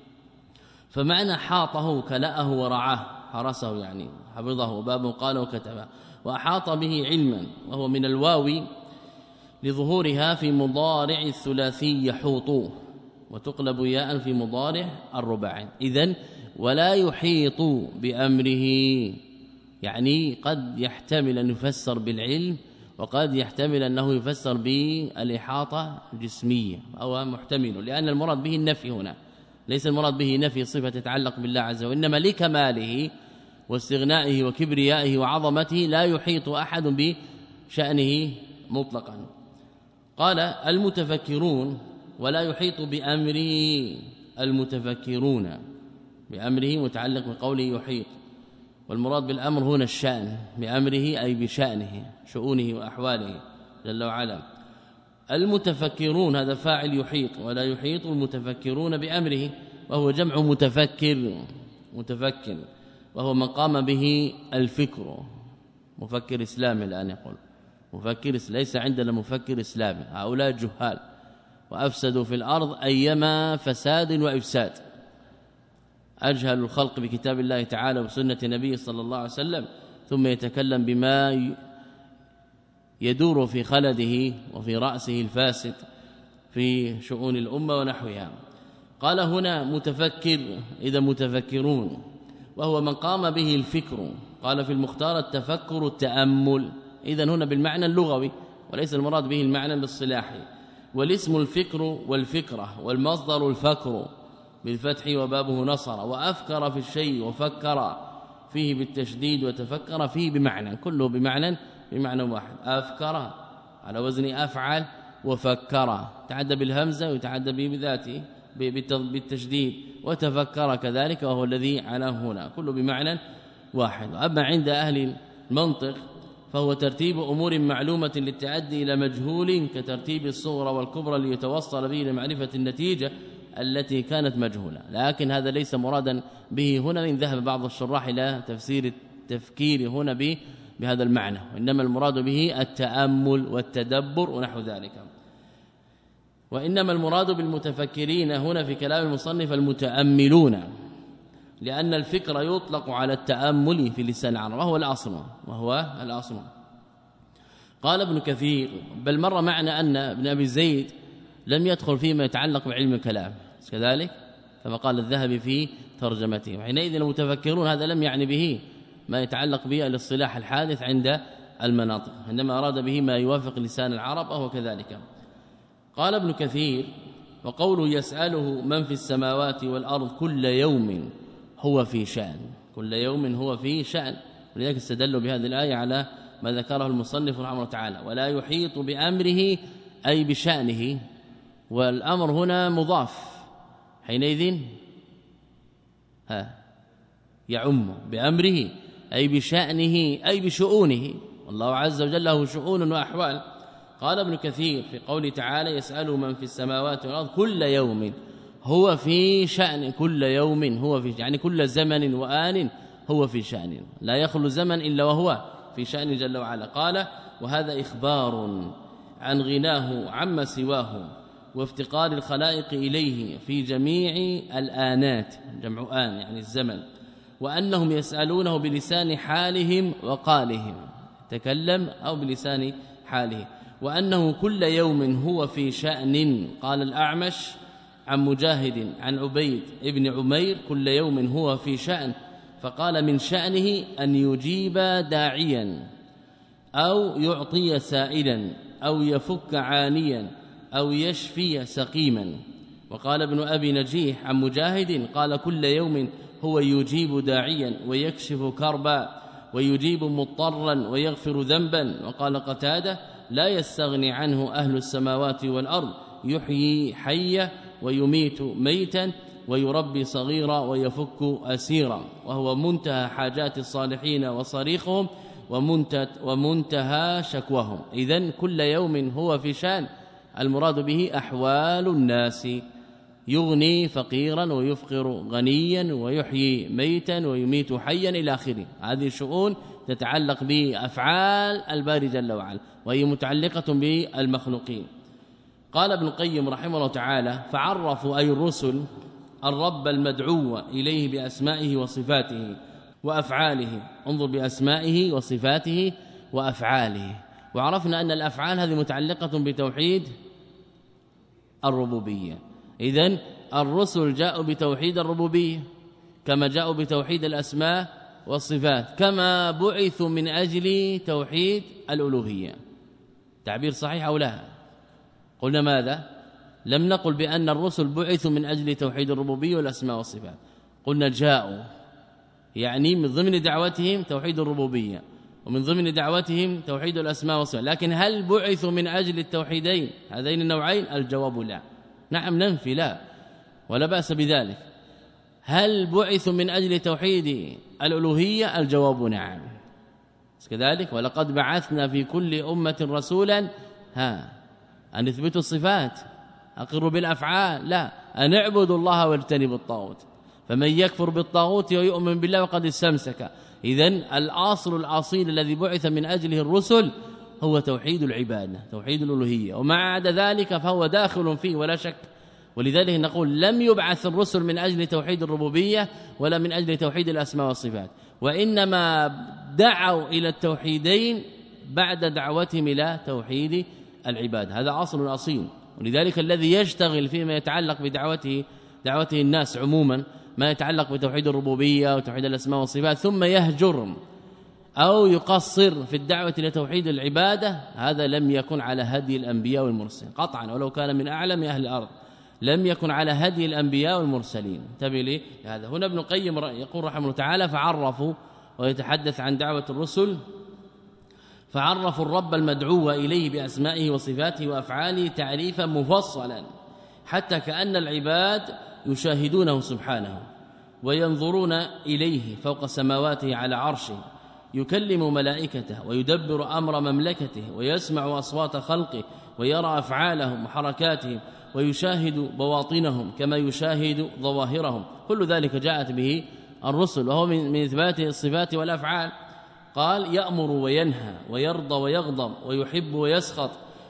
فمعنى حاطه كلأه ورعاه حرسه يعني حفظه، وباب قال وكتبه. وأحاط به علما وهو من الواو لظهورها في مضارع الثلاثي يحوط، وتقلب ياء في مضارع الرباعي. إذن ولا يحيط بأمره، يعني قد يحتمل أن يفسر بالعلم وقد يحتمل أنه يفسر بالإحاطة الجسمية أو محتمل، لأن المراد به النفي هنا، ليس المراد به نفي صفة تتعلق بالله عز وجل، إنما لكماله واستغنائه وكبريائه وعظمته لا يحيط أحد بشأنه مطلقا. قال المتفكرون ولا يحيط بأمره، المتفكرون بأمره متعلق بقوله يحيط، والمراد بالأمر هنا الشأن، بأمره أي بشأنه شؤونه وأحواله جل وعلا. المتفكرون هذا فاعل يحيط، ولا يحيط المتفكرون بأمره، وهو جمع متفكر متفكر وهو من قام به الفكر. مفكر إسلامي الآن يقول مفكر، ليس عندنا مفكر إسلامي، هؤلاء جهال وأفسدوا في الأرض أيما فساد وإفساد، أجهل الخلق بكتاب الله تعالى وسنة نبيه صلى الله عليه وسلم، ثم يتكلم بما يدور في خلده وفي رأسه الفاسد في شؤون الأمة ونحوها. قال هنا متفكر، إذا متفكرون، وهو من قام به الفكر. قال في المختار التفكر التأمل، إذن هنا بالمعنى اللغوي وليس المراد به المعنى الاصطلاحي. والاسم الفكر والفكرة، والمصدر الفكر بالفتح وبابه نصر، وأفكر في الشيء وفكر فيه بالتشديد وتفكر فيه بمعنى، كله بمعنى بمعنى واحد. أفكر على وزن أفعل، وفكر تعدى بالهمزة ويتعدى به بذاته بالتشديد، وتفكر كذلك وهو الذي على هنا، كله بمعنى واحد. أما عند أهل المنطق فهو ترتيب أمور معلومة للتعدي إلى مجهول، كترتيب الصغرى والكبرى ليتوصل به لمعرفة النتيجة التي كانت مجهولة. لكن هذا ليس مرادا به هنا، إن ذهب بعض الشراح إلى تفسير التفكير هنا به بهذا المعنى، وإنما المراد به التأمل والتدبر ونحو ذلك. وإنما المراد بالمتفكرين هنا في كلام المصنف المتأملون، لأن الفكر يطلق على التأمل في لسان العرب وهو الأصل وهو الأصل. قال ابن كثير بل مر معنا أن ابن أبي زيد لم يدخل فيما يتعلق بعلم الكلام كذلك، كما قال الذهبي في ترجمته. وحينئذ المتفكرون هذا لم يعني به ما يتعلق به الاصطلاح الحادث عند المناطق، إنما أراد به ما يوافق لسان العرب وهو كذلك. قال ابن كثير وقوله يسأله من في السماوات والأرض كل يوم هو في شأن، كل يوم هو في شأن، ولذلك استدلوا بهذه الآية على ما ذكره المصنف رحمه الله تعالى. ولا يحيط بأمره أي بشأنه، والأمر هنا مضاف، حينئذ ها يعم بأمره أي بشأنه أي بشؤونه، والله عز وجل له شؤون وأحوال. قال ابن كثير في قوله تعالى يسأل من في السماوات والأرض كل يوم هو في شأن، كل يوم هو في، يعني كل زمن وآن هو في شأن، لا يخلو زمن إلا وهو في شأن جل وعلا. قال وهذا إخبار عن غناه عما سواه وافتقار الخلائق إليه في جميع الآنات، جمع آن يعني الزمن، وأنهم يسألونه بلسان حالهم وقالهم، تكلم أو بلسان حاله، وأنه كل يوم هو في شأن. قال الأعمش عن مجاهد عن عبيد ابن عمير كل يوم هو في شأن، فقال من شأنه أن يجيب داعيا أو يعطي سائلا أو يفك عانيا أو يشفي سقيما. وقال ابن أبي نجيح عن مجاهد قال كل يوم هو يجيب داعيا ويكشف كربا ويجيب مضطرا ويغفر ذنبا. وقال قتادة لا يستغني عنه أهل السماوات والأرض يحيي حيا ويميت ميتا ويربي صغيرا ويفك أسيرا، وهو منتهى حاجات الصالحين وصريخهم ومنتهى شكوهم. إذن كل يوم هو في شان، المراد به أحوال الناس، يغني فقيرا ويفقر غنيا ويحيي ميتا ويميت حيا إلى آخره. هذه الشؤون تتعلق بأفعال الباري جل وعلا وهي متعلقة بالمخلوقين. قال ابن القيم رحمه الله تعالى فعرفوا أي الرسل الرب المدعو إليه بأسمائه وصفاته وأفعاله. انظر بأسمائه وصفاته وأفعاله. وعرفنا أن الأفعال هذه متعلقة بتوحيد الربوبية. إذن الرسل جاءوا بتوحيد الربوبية كما جاءوا بتوحيد الأسماء والصفات، كما بعثوا من أجل توحيد الألوهية. تعبير صحيح أو لا؟ قلنا ماذا؟ لم نقل بأن الرسل بعثوا من أجل توحيد الربوبية والأسماء والصفات، قلنا جاءوا، يعني من ضمن دعوتهم توحيد الربوبية ومن ضمن دعوتهم توحيد الأسماء والصفات. لكن هل بعثوا من أجل التوحيدين هذين النوعين؟ الجواب لا. نعم ننفي لا ولا بأس بذلك. هل بعثوا من أجل توحيد الألوهية؟ الجواب نعم كذلك. ولقد بعثنا في كل أمة رسولا ها أن يثبتوا الصفات، أقروا بالأفعال، لا أن اعبدوا الله واجتنبوا الطاغوت. فمن يكفر بالطاغوت ويؤمن بالله وقد استمسك. إذن الأصل الأصيل الذي بعث من أجله الرسل هو توحيد العبادة، توحيد الألوهية، وما عدا ذلك فهو داخل فيه ولا شك. ولذلك نقول لم يبعث الرسل من أجل توحيد الربوبية ولا من أجل توحيد الأسماء والصفات، وإنما دعوا إلى التوحيدين بعد دعوتهم إلى توحيد العبادة. هذا أصل أصيل. ولذلك الذي يشتغل فيما يتعلق بدعوته دعوته الناس عموما ما يتعلق بتوحيد الربوبية وتوحيد الأسماء والصفات ثم يهجر أو يقصر في الدعوة إلى توحيد العبادة، هذا لم يكن على هدي الأنبياء والمرسلين قطعا، ولو كان من أعلم أهل الأرض لم يكن على هدي الأنبياء والمرسلين. انتبه لي هذا. هنا ابن القيم يقول رحمه الله تعالى فعرفوا، ويتحدث عن دعوة الرسل، فعرفوا الرب المدعو إليه بأسمائه وصفاته وأفعاله تعريفا مفصلا حتى كأن العباد يشاهدونه سبحانه وينظرون إليه فوق سماواته على عرشه، يكلم ملائكته ويدبر أمر مملكته ويسمع أصوات خلقه ويرى أفعالهم وحركاتهم ويشاهد بواطنهم كما يشاهد ظواهرهم. كل ذلك جاءت به الرسل، وهو من إثبات الصفات والأفعال. قال يأمر وينهى ويرضى ويغضب ويحب ويسخط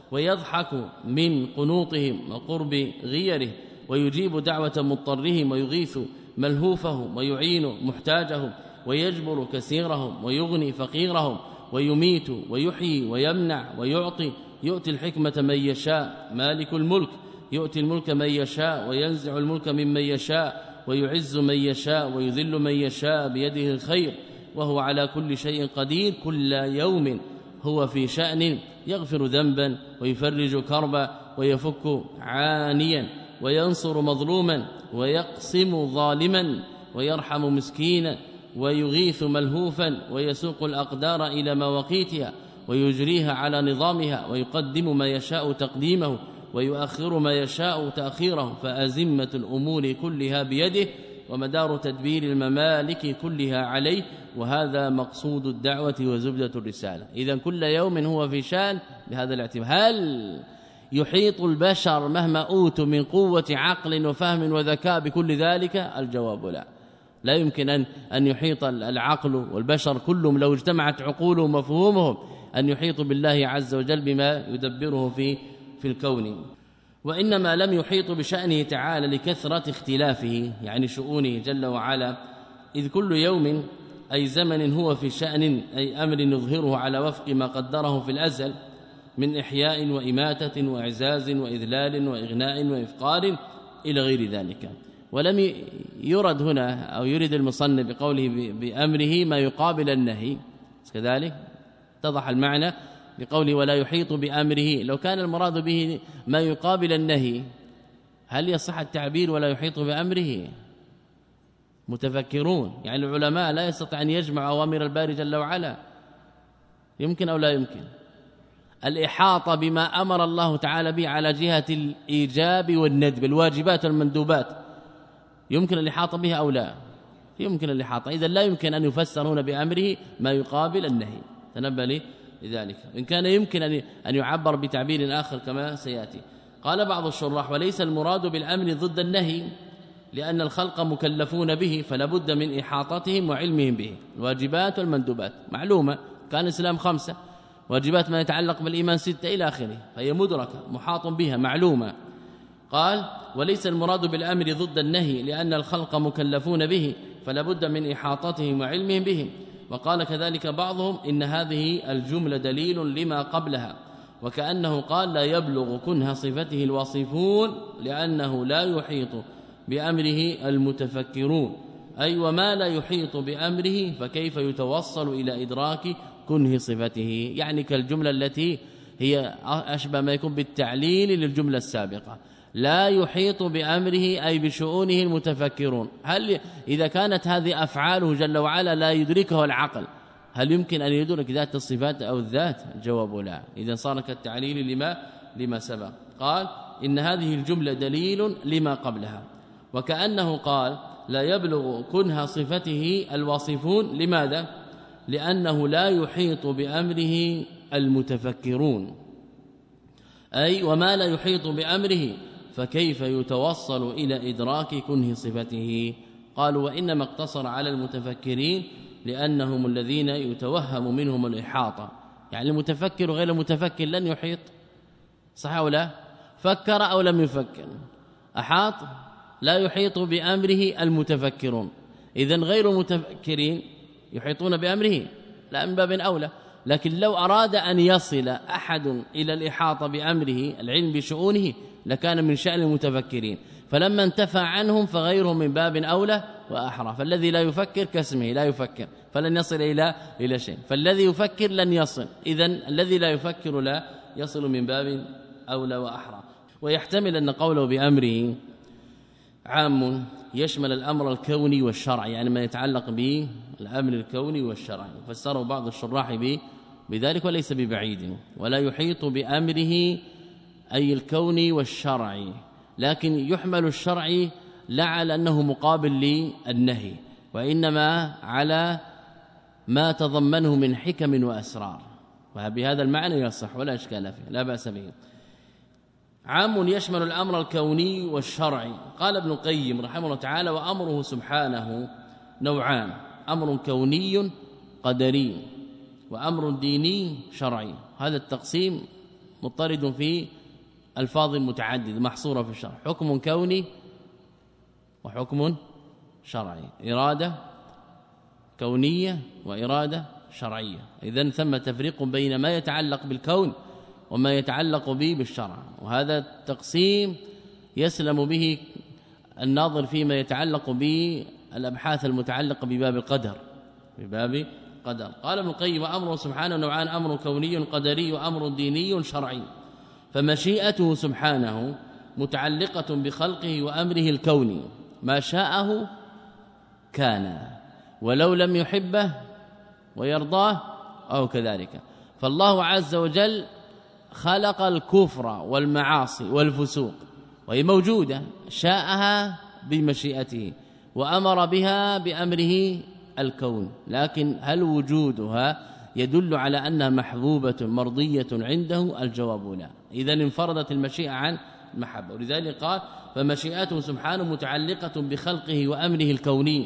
ويضحك من قنوطهم وقرب غيره، ويجيب دعوة مضطرهم ويغيث ملهوفهم ويعين محتاجهم ويجبر كثيرهم ويغني فقيرهم ويميت ويحيي ويمنع ويعطي، يؤتي الحكمة من يشاء مالك الملك، يؤتي الملك من يشاء وينزع الملك ممن يشاء ويعز من يشاء ويذل من يشاء بيده الخير وهو على كل شيء قدير. كل يوم هو في شأن، يغفر ذنبا ويفرج كربا ويفك عانيا وينصر مظلوما ويقسم ظالما ويرحم مسكينا ويغيث ملهوفا ويسوق الأقدار إلى مواقيتها ويجريها على نظامها ويقدم ما يشاء تقديمه ويؤخر ما يشاء تأخيره، فأزمة الأمور كلها بيده ومدار تدبير الممالك كلها عليه، وهذا مقصود الدعوة وزبدة الرسالة. إذن كل يوم هو في شان بهذا الاعتبار. هل يحيط البشر مهما أوتوا من قوة عقل وفهم وذكاء بكل ذلك؟ الجواب لا. لا يمكن أن أن يحيط العقل والبشر كلهم لو اجتمعت عقولهم ومفهومهم أن يحيطوا بالله عز وجل بما يدبره في في الكون، وإنما لم يحيطوا بشأنه تعالى لكثرة اختلافه، يعني شؤونه جل وعلا، إذ كل يوم أي زمن هو في شأن، أي أمر يظهره على وفق ما قدره في الأزل من إحياء وإماتة وإعزاز وإذلال وإغناء وإفقار إلى غير ذلك. ولم يرد هنا أو يرد المصنف بقوله بأمره ما يقابل النهي، كذلك اتضح المعنى بقوله ولا يحيط بأمره. لو كان المراد به ما يقابل النهي هل يصح التعبير ولا يحيط بأمره؟ متفكرون، يعني العلماء لا يستطيع أن يجمع أوامر الباري جل وعلا، يمكن أو لا يمكن؟ الإحاطة بما أمر الله تعالى به على جهة الإيجاب والندب، الواجبات والمندوبات، يمكن الإحاطة بها أو لا؟ يمكن الإحاطة. إذا لا يمكن أن يفسر هنا بأمره ما يقابل النهي، تنبه لي لذلك. إن كان يمكن أن يعبر بتعبير آخر كما سيأتي. قال بعض الشراح: وليس المراد بالأمر ضد النهي، لأن الخلق مكلفون به، فلا بد من إحاطتهم وعلمهم به. الواجبات والمندوبات معلومة، كان الإسلام خمسة، واجبات ما يتعلق بالإيمان ستة إلى آخره، فهي مدركة محاط بها معلومة. قال: وليس المراد بالأمر ضد النهي، لأن الخلق مكلفون به، فلا بد من إحاطتهم وعلمهم به. وقال كذلك بعضهم: إن هذه الجملة دليل لما قبلها، وكأنه قال: لا يبلغ كنه صفته الواصفون، لأنه لا يحيط بأمره المتفكرون، أي وما لا يحيط بأمره فكيف يتوصل إلى إدراك كنه صفته. يعني كالجملة التي هي أشبه ما يكون بالتعليل للجملة السابقة، لا يحيط بأمره أي بشؤونه المتفكرون. هل إذا كانت هذه أفعاله جل وعلا لا يدركه العقل، هل يمكن أن يدرك ذات الصفات أو الذات؟ الجواب لا. إذا صار كالتعليل لما لما سبق. قال: إن هذه الجملة دليل لما قبلها، وكأنه قال: لا يبلغ كنه صفته الواصفون. لماذا؟ لأنه لا يحيط بأمره المتفكرون، أي وما لا يحيط بأمره فكيف يتوصل إلى إدراك كنه صفته. قالوا: وإنما اقتصر على المتفكرين لأنهم الذين يتوهم منهم الإحاطة. يعني المتفكر وغير المتفكر لن يحيط، صح أو لا؟ فكر أو لم يفكر، أحاط، لا يحيط بأمره المتفكرون. إذن غير المتفكرين يحيطون بأمره، لا من باب أولى. لكن لو أراد أن يصل أحد إلى الإحاطة بأمره العلم بشؤونه لكان من شأن المتفكرين، فلما انتفى عنهم فغيرهم من باب أولى وأحرى. فالذي لا يفكر كاسمه لا يفكر، فلن يصل إلى إلى شيء، فالذي يفكر لن يصل، إذن الذي لا يفكر لا يصل من باب أولى وأحرى. ويحتمل أن قوله بأمره عام يشمل الأمر الكوني والشرعي، يعني ما يتعلق به الأمر الكوني والشرعي، فسره بعض الشراح به بذلك وليس ببعيد. ولا يحيط بأمره أي الكوني والشرعي، لكن يحمل الشرعي لا على أنه مقابل للنهي، وإنما على ما تضمنه من حكم وأسرار، وبهذا المعنى يصح ولا إشكال فيه، لا بأس به. عام يشمل الأمر الكوني والشرعي. قال ابن القيم رحمه الله تعالى: وأمره سبحانه نوعان: أمر كوني قدري، وأمر ديني شرعي. هذا التقسيم مضطرد في الفاظ متعدد محصورة في الشرع: حكم كوني وحكم شرعي، إرادة كونية وإرادة شرعية. إذن ثم تفريق بين ما يتعلق بالكون وما يتعلق به بالشرع، وهذا التقسيم يسلم به الناظر فيما يتعلق بالأبحاث المتعلقة بباب القدر بباب قدر. قال ابن القيم: وأمره سبحانه نوعان: أمر كوني قدري وأمر ديني شرعي. فمشيئته سبحانه متعلقة بخلقه وأمره الكوني، ما شاءه كان، ولو لم يحبه ويرضاه أو كذلك. فالله عز وجل خلق الكفر والمعاصي والفسوق وهي موجودة، شاءها بمشيئته وأمر بها بأمره الكون، لكن هل وجودها يدل على أنها محبوبة مرضية عنده؟ الجواب لا. إذن انفردت المشيئة عن المحبة، ولذلك قال: فمشيئته سبحانه متعلقة بخلقه وأمره الكوني،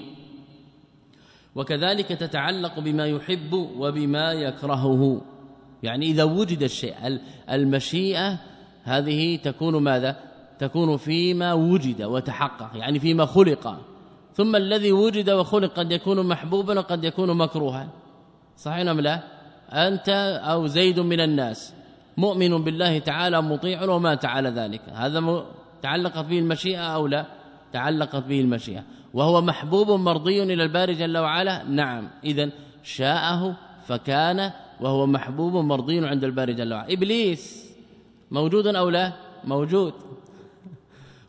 وكذلك تتعلق بما يحب وبما يكرهه. يعني إذا وجد الشيء، المشيئة هذه تكون ماذا؟ تكون فيما وجد وتحقق، يعني فيما خلق. ثم الذي وجد وخلق قد يكون محبوبا وقد يكون مكروها، صحيح أم لا؟ أنت أو زيد من الناس مؤمن بالله تعالى مطيع وما تعالى ذلك، هذا تعلقت به المشيئة أو لا؟ تعلقت به المشيئة، وهو محبوب مرضي إلى الباري جل وعلا. نعم، إذن شاءه فكان، وهو محبوب مرضي عند الباري جل وعلا. إبليس موجود أو لا؟ موجود،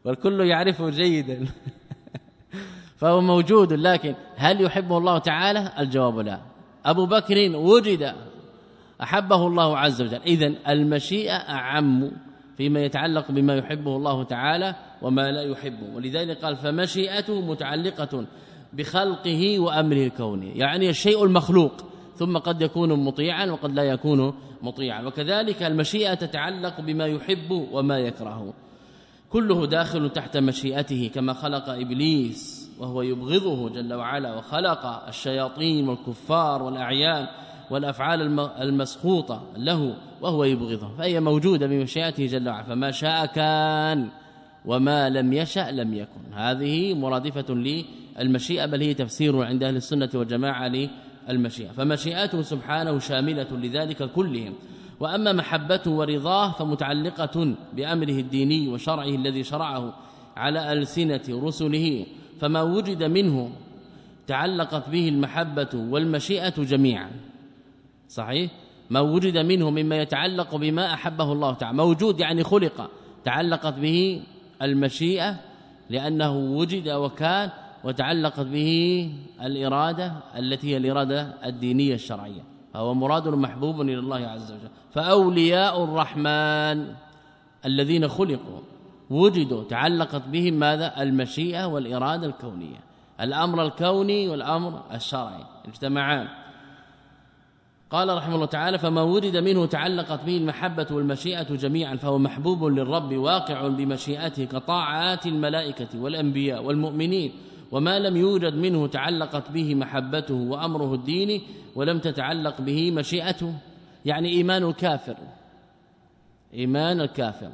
والكل يعرفه جيدا فهو موجود، لكن هل يحبه الله تعالى؟ الجواب لا. أبو بكر وجد أحبه الله عز وجل. إذن المشيئة أعم فيما يتعلق بما يحبه الله تعالى وما لا يحبه، ولذلك قال فمشيئته متعلقة بخلقه وأمره الكوني، يعني الشيء المخلوق، ثم قد يكون مطيعا وقد لا يكون مطيعا. وكذلك المشيئة تتعلق بما يحب وما يكره، كله داخل تحت مشيئته، كما خلق إبليس وهو يبغضه جل وعلا، وخلق الشياطين والكفار والأعيان والأفعال المسخوطة له وهو يبغضه، فهي موجودة بمشيئته جل وعلا. فما شاء كان وما لم يشأ لم يكن، هذه مرادفة للمشيئة، بل هي تفسير عند أهل السنة والجماعة للمشيئة. فمشيئته سبحانه شاملة لذلك كلهم. وأما محبته ورضاه فمتعلقة بأمره الديني وشرعه الذي شرعه على ألسنة رسله، فما وجد منه تعلقت به المحبة والمشيئة جميعا. صحيح؟ ما وجد منه مما يتعلق بما أحبه الله تعالى موجود، يعني خلق، تعلقت به المشيئة لأنه وجد وكان، وتعلقت به الإرادة التي هي الإرادة الدينية الشرعية، فهو مراد محبوب إلى الله عز وجل. فأولياء الرحمن الذين خلقوا وجدوا تعلقت بهم ماذا؟ المشيئة والإرادة الكونية، الأمر الكوني والأمر الشرعي اجتمعان. قال رحمه الله تعالى فما ورد منه تعلقت به المحبة والمشيئة جميعا، فهو محبوب للرب واقع بمشيئته كطاعات الملائكة والأنبياء والمؤمنين. وما لم يوجد منه تعلقت به محبته وأمره الديني ولم تتعلق به مشيئته، يعني إيمان الكافر، إيمان الكافر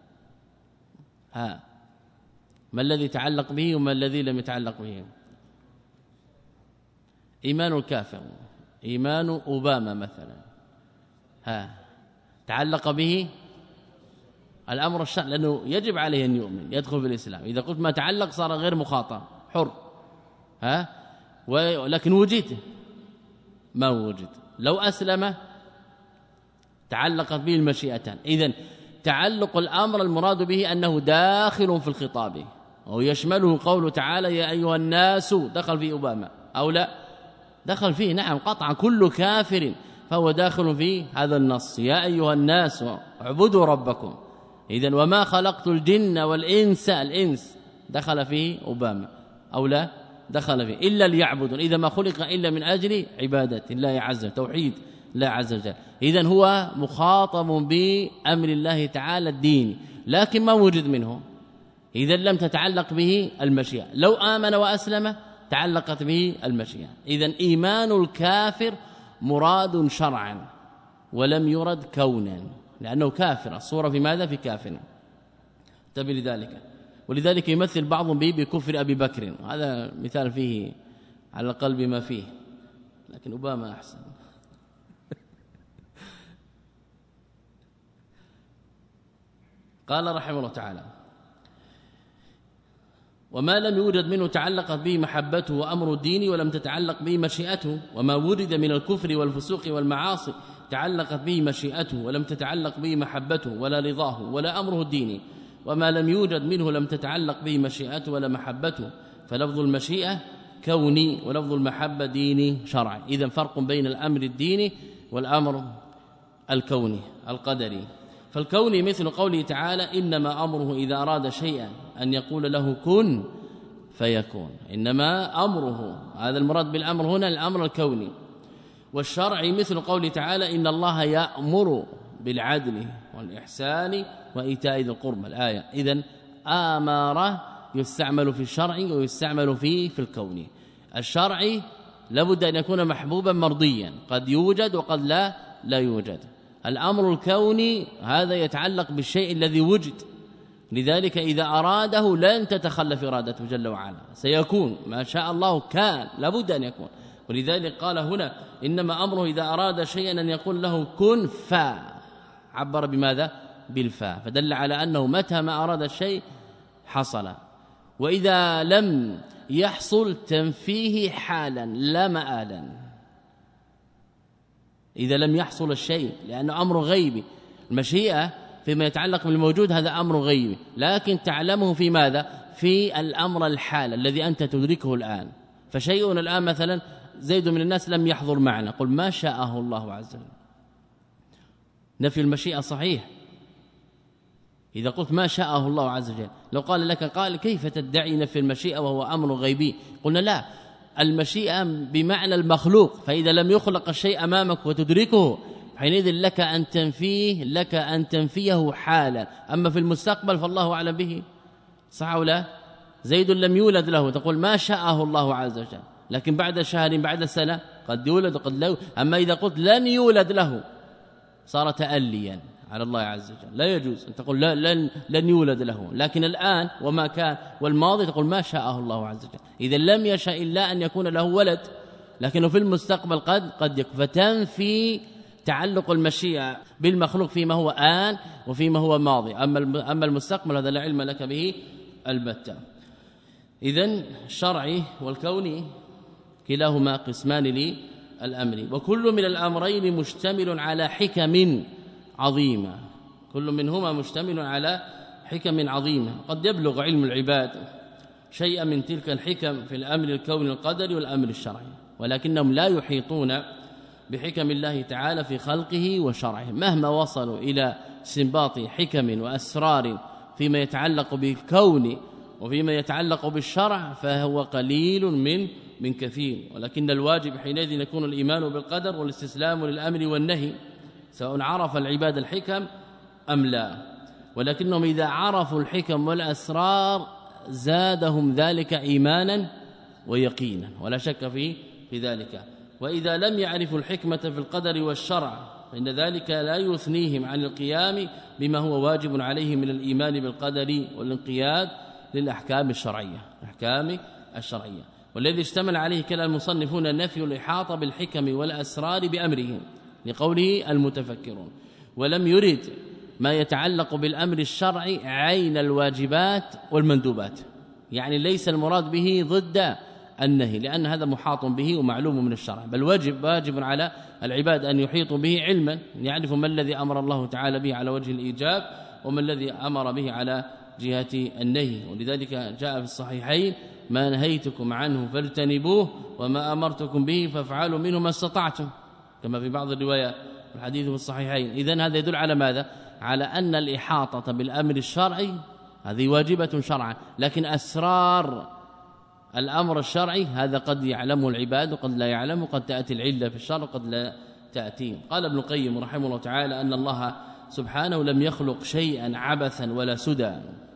ها ما الذي تعلق به وما الذي لم يتعلق به؟ إيمان الكافر، إيمان أوباما مثلا، ها تعلق به الأمر الشرعي، لأنه يجب عليه أن يؤمن يدخل في الإسلام. إذا قلت ما تعلق صار غير مخاطب حر، ها ولكن وجد ما وجد. لو أسلم تعلقت به المشيئتان. إذن تعلق الأمر المراد به أنه داخل في الخطاب، ويشمله قوله تعالى يا أيها الناس، دخل في أوباما أو لا؟ دخل فيه، نعم قطعا، كل كافر فهو داخل في هذا النص، يا أيها الناس اعبدوا ربكم. إذن وما خلقت الجن والإنس، الإنس دخل فيه أوباما أو لا؟ دخل فيه، إلا ليعبدون. إذا ما خلق إلا من أجل عبادة الله عز وجل، توحيد الله عز وجل. إذن هو مخاطب بأمر الله تعالى الدين، لكن ما وجد منه، إذن لم تتعلق به المشيئة. لو آمن وأسلم تعلقت به المشيئة. إذن إيمان الكافر مراد شرعا ولم يرد كونا، لأنه كافر، الصورة في ماذا؟ في كافر، انتبه لذلك. ولذلك يمثل بعضهم به بكفر أبي بكر، هذا مثال فيه على القلب ما فيه، لكن أوباما أحسن. قال رحمه الله تعالى وما لم يوجد منه تعلقت به محبته وأمر الدين ولم تتعلق به مشيئته. وما ورد من الكفر والفسوق والمعاصي تعلقت به مشيئته ولم تتعلق به محبته ولا رضاه ولا أمره الديني. وما لم يوجد منه لم تتعلق به مشيئته ولا محبته، فلفظ المشيئة كوني ولفظ المحبة ديني شرعي. إذن فرق بين الأمر الديني والأمر الكوني القدري. فالكوني مثل قوله تعالى إنما أمره إذا أراد شيئا أن يقول له كن فيكون، إنما أمره، هذا المراد بالأمر هنا الأمر الكوني. والشرعي مثل قوله تعالى إن الله يأمر بالعدل والإحسان وإيتاء ذي القربى، الآية. إذن آمر يستعمل في الشرع ويستعمل فيه في الكون. الشرعي لابد أن يكون محبوبا مرضيا، قد يوجد وقد لا لا يوجد. الأمر الكوني هذا يتعلق بالشيء الذي وجد، لذلك إذا أراده لن تتخلف إرادته جل وعلا، سيكون ما شاء الله كان، لابد أن يكون. ولذلك قال هنا إنما أمره إذا أراد شيئا أن يقول له كن فا، عبر بماذا؟ بالفاء، فدل على أنه متى ما أراد الشيء حصل. وإذا لم يحصل تنفيه حالا لا مآلا، إذا لم يحصل الشيء، لأنه أمر غيبي. المشيئة في فيما يتعلق بالموجود هذا أمر غيبي، لكن تعلمه في ماذا؟ في الأمر الحال الذي أنت تدركه الآن. فشيء الآن مثلا زيد من الناس لم يحضر معنا، قل ما شاءه الله عز وجل، نفي المشيئة صحيح. إذا قلت ما شاءه الله عز وجل، لو قال لك قال كيف تدعي نفي المشيئة وهو أمر غيبي؟ قلنا لا، المشيئة بمعنى المخلوق، فإذا لم يخلق الشيء أمامك وتدركه حينئذ لك أن تنفيه لك أن تنفيه حالا. أما في المستقبل فالله أعلم به، صح أو لا؟ زيد لم يولد له، تقول ما شاءه الله عز وجل، لكن بعد شهر بعد سنة قد يولد وقد لا. أما إذا قلت لن يولد له صار تأليا على الله عز وجل، لا يجوز أن تقول لا لن, لن يولد له، لكن الآن وما كان والماضي تقول ما شاءه الله عز وجل. إذا لم يشاء إلا أن يكون له ولد، لكنه في المستقبل قد قد يكون، فتنفي تعلق المشيئة بالمخلوق فيما هو آن وفيما هو ماضي. أما أما المستقبل هذا لا علم لك به البتة. إذن الشرعي والكوني كلاهما قسمان للأمر، وكل من الأمرين مشتمل على حكم عظيمة، كل منهما مشتمل على حكم عظيمة. قد يبلغ علم العباد شيئا من تلك الحكم في الأمر الكوني القدري والأمر الشرعي، ولكنهم لا يحيطون بحكم الله تعالى في خلقه وشرعه. مهما وصلوا إلى استنباط حكم وأسرار فيما يتعلق بالكون وفيما يتعلق بالشرع فهو قليل من من كثير، ولكن الواجب حينئذ يكون الإيمان بالقدر والاستسلام للأمر والنهي، سواء عرف العباد الحكم أم لا. ولكنهم إذا عرفوا الحكم والأسرار زادهم ذلك إيمانا ويقينا، ولا شك في في ذلك. وإذا لم يعرفوا الحكمة في القدر والشرع فإن ذلك لا يثنيهم عن القيام بما هو واجب عليهم من الإيمان بالقدر والانقياد للأحكام الشرعية، الأحكام الشرعية. والذي اشتمل عليه كلام المصنفون نفي الإحاطة بالحكم والأسرار بأمرهم لقوله المتفكرون، ولم يرد ما يتعلق بالأمر الشرعي عين الواجبات والمندوبات، يعني ليس المراد به ضد النهي، لأن هذا محاط به ومعلوم من الشرع، بل واجب واجب على العباد أن يحيطوا به علما، يعرفوا ما الذي أمر الله تعالى به على وجه الإيجاب وما الذي أمر به على جهة النهي. ولذلك جاء في الصحيحين ما نهيتكم عنه فاجتنبوه وما أمرتكم به فافعلوا منه ما استطعتم، كما في بعض الروايات الحديث في الصحيحين. إذن هذا يدل على ماذا؟ على أن الإحاطة بالأمر الشرعي هذه واجبة شرعا، لكن أسرار الأمر الشرعي هذا قد يعلمه العباد وقد لا يعلمه، قد تأتي العلة في الشرع وقد لا تأتي. قال ابن القيم رحمه الله تعالى أن الله سبحانه لم يخلق شيئا عبثا ولا سدى،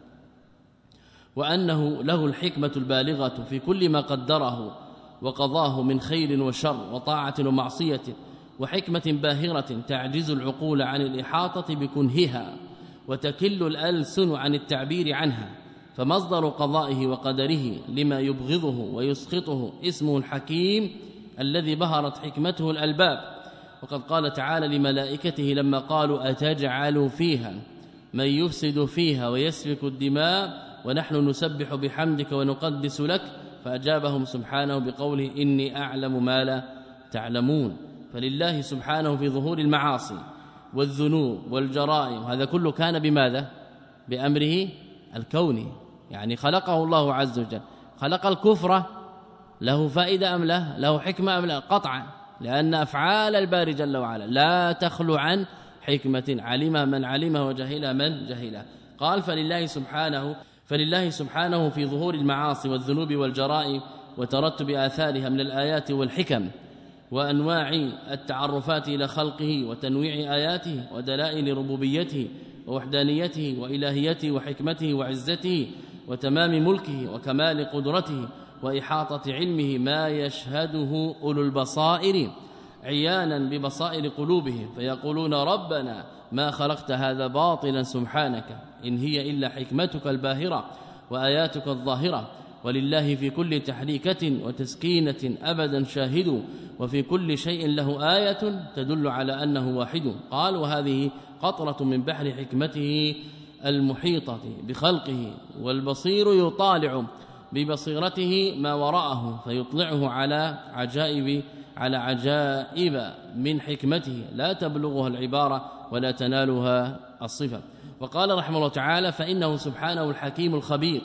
وأنه له الحكمة البالغة في كل ما قدره وقضاه من خير وشر وطاعة ومعصية، وحكمة باهرة تعجز العقول عن الإحاطة بكنهها وتكل الألسن عن التعبير عنها. فمصدر قضائه وقدره لما يبغضه ويسخطه اسمه الحكيم الذي بهرت حكمته الألباب. وقد قال تعالى لملائكته لما قالوا أتجعل فيها من يفسد فيها ويسفك الدماء ونحن نسبح بحمدك ونقدس لك، فأجابهم سبحانه بقوله إني أعلم ما لا تعلمون. فلله سبحانه في ظهور المعاصي والذنوب والجرائم هذا كله كان بماذا؟ بأمره الكوني، يعني خلقه الله عز وجل. خلق الكفر له فائدة أم لا؟ له حكمة أم لا؟ قطعا، لأن أفعال الباري جل وعلا لا تخلو عن حكمة علمها من علمها وجهلها من جهلها. قال فلله سبحانه فلله سبحانه في ظهور المعاصي والذنوب والجرائم وترتب آثارها من الآيات والحكم وأنواع التعرفات إلى خلقه وتنويع آياته ودلائل ربوبيته ووحدانيته وإلهيته وحكمته وعزته وتمام ملكه وكمال قدرته وإحاطة علمه ما يشهده أولو البصائر عيانا ببصائر قلوبهم، فيقولون ربنا ما خلقت هذا باطلا سبحانك إن هي إلا حكمتك الباهرة وآياتك الظاهرة. ولله في كل تحريكة وتسكينة أبدا شاهد، وفي كل شيء له آية تدل على أنه واحد. قال وهذه قطرة من بحر حكمته المحيطة بخلقه، والبصير يطالع ببصيرته ما وراءه فيطلعه على عجائب على عجائب من حكمته لا تبلغها العبارة ولا تنالها الصفة. فقال رحمه الله تعالى فإنه سبحانه الحكيم الخبير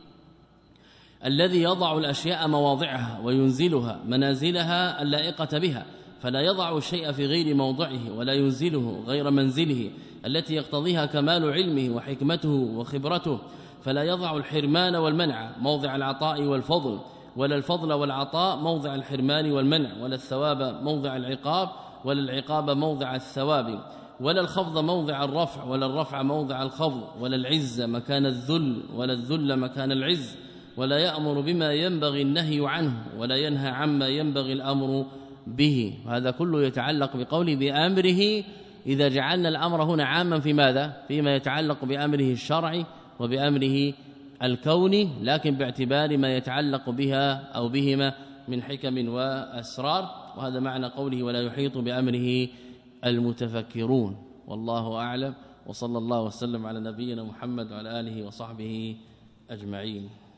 الذي يضع الأشياء مواضعها وينزلها منازلها اللائقة بها، فلا يضع الشيء في غير موضعه ولا ينزله غير منزله التي يقتضيها كمال علمه وحكمته وخبرته، فلا يضع الحرمان والمنع موضع العطاء والفضل، ولا الفضل والعطاء موضع الحرمان والمنع، ولا الثواب موضع العقاب ولا العقاب موضع الثواب، ولا الخفض موضع الرفع ولا الرفع موضع الخفض، ولا العز مكان الذل ولا الذل مكان العز، ولا يأمر بما ينبغي النهي عنه ولا ينهى عما ينبغي الأمر به. وهذا كله يتعلق بقوله بأمره، إذا جعلنا الأمر هنا عاما في ماذا؟ فيما يتعلق بأمره الشرعي وبأمره الكوني، لكن باعتبار ما يتعلق بها أو بهما من حكم وأسرار. وهذا معنى قوله ولا يحيط بأمره المتفكرون. والله أعلم، وصلى الله وسلم على نبينا محمد وعلى آله وصحبه أجمعين.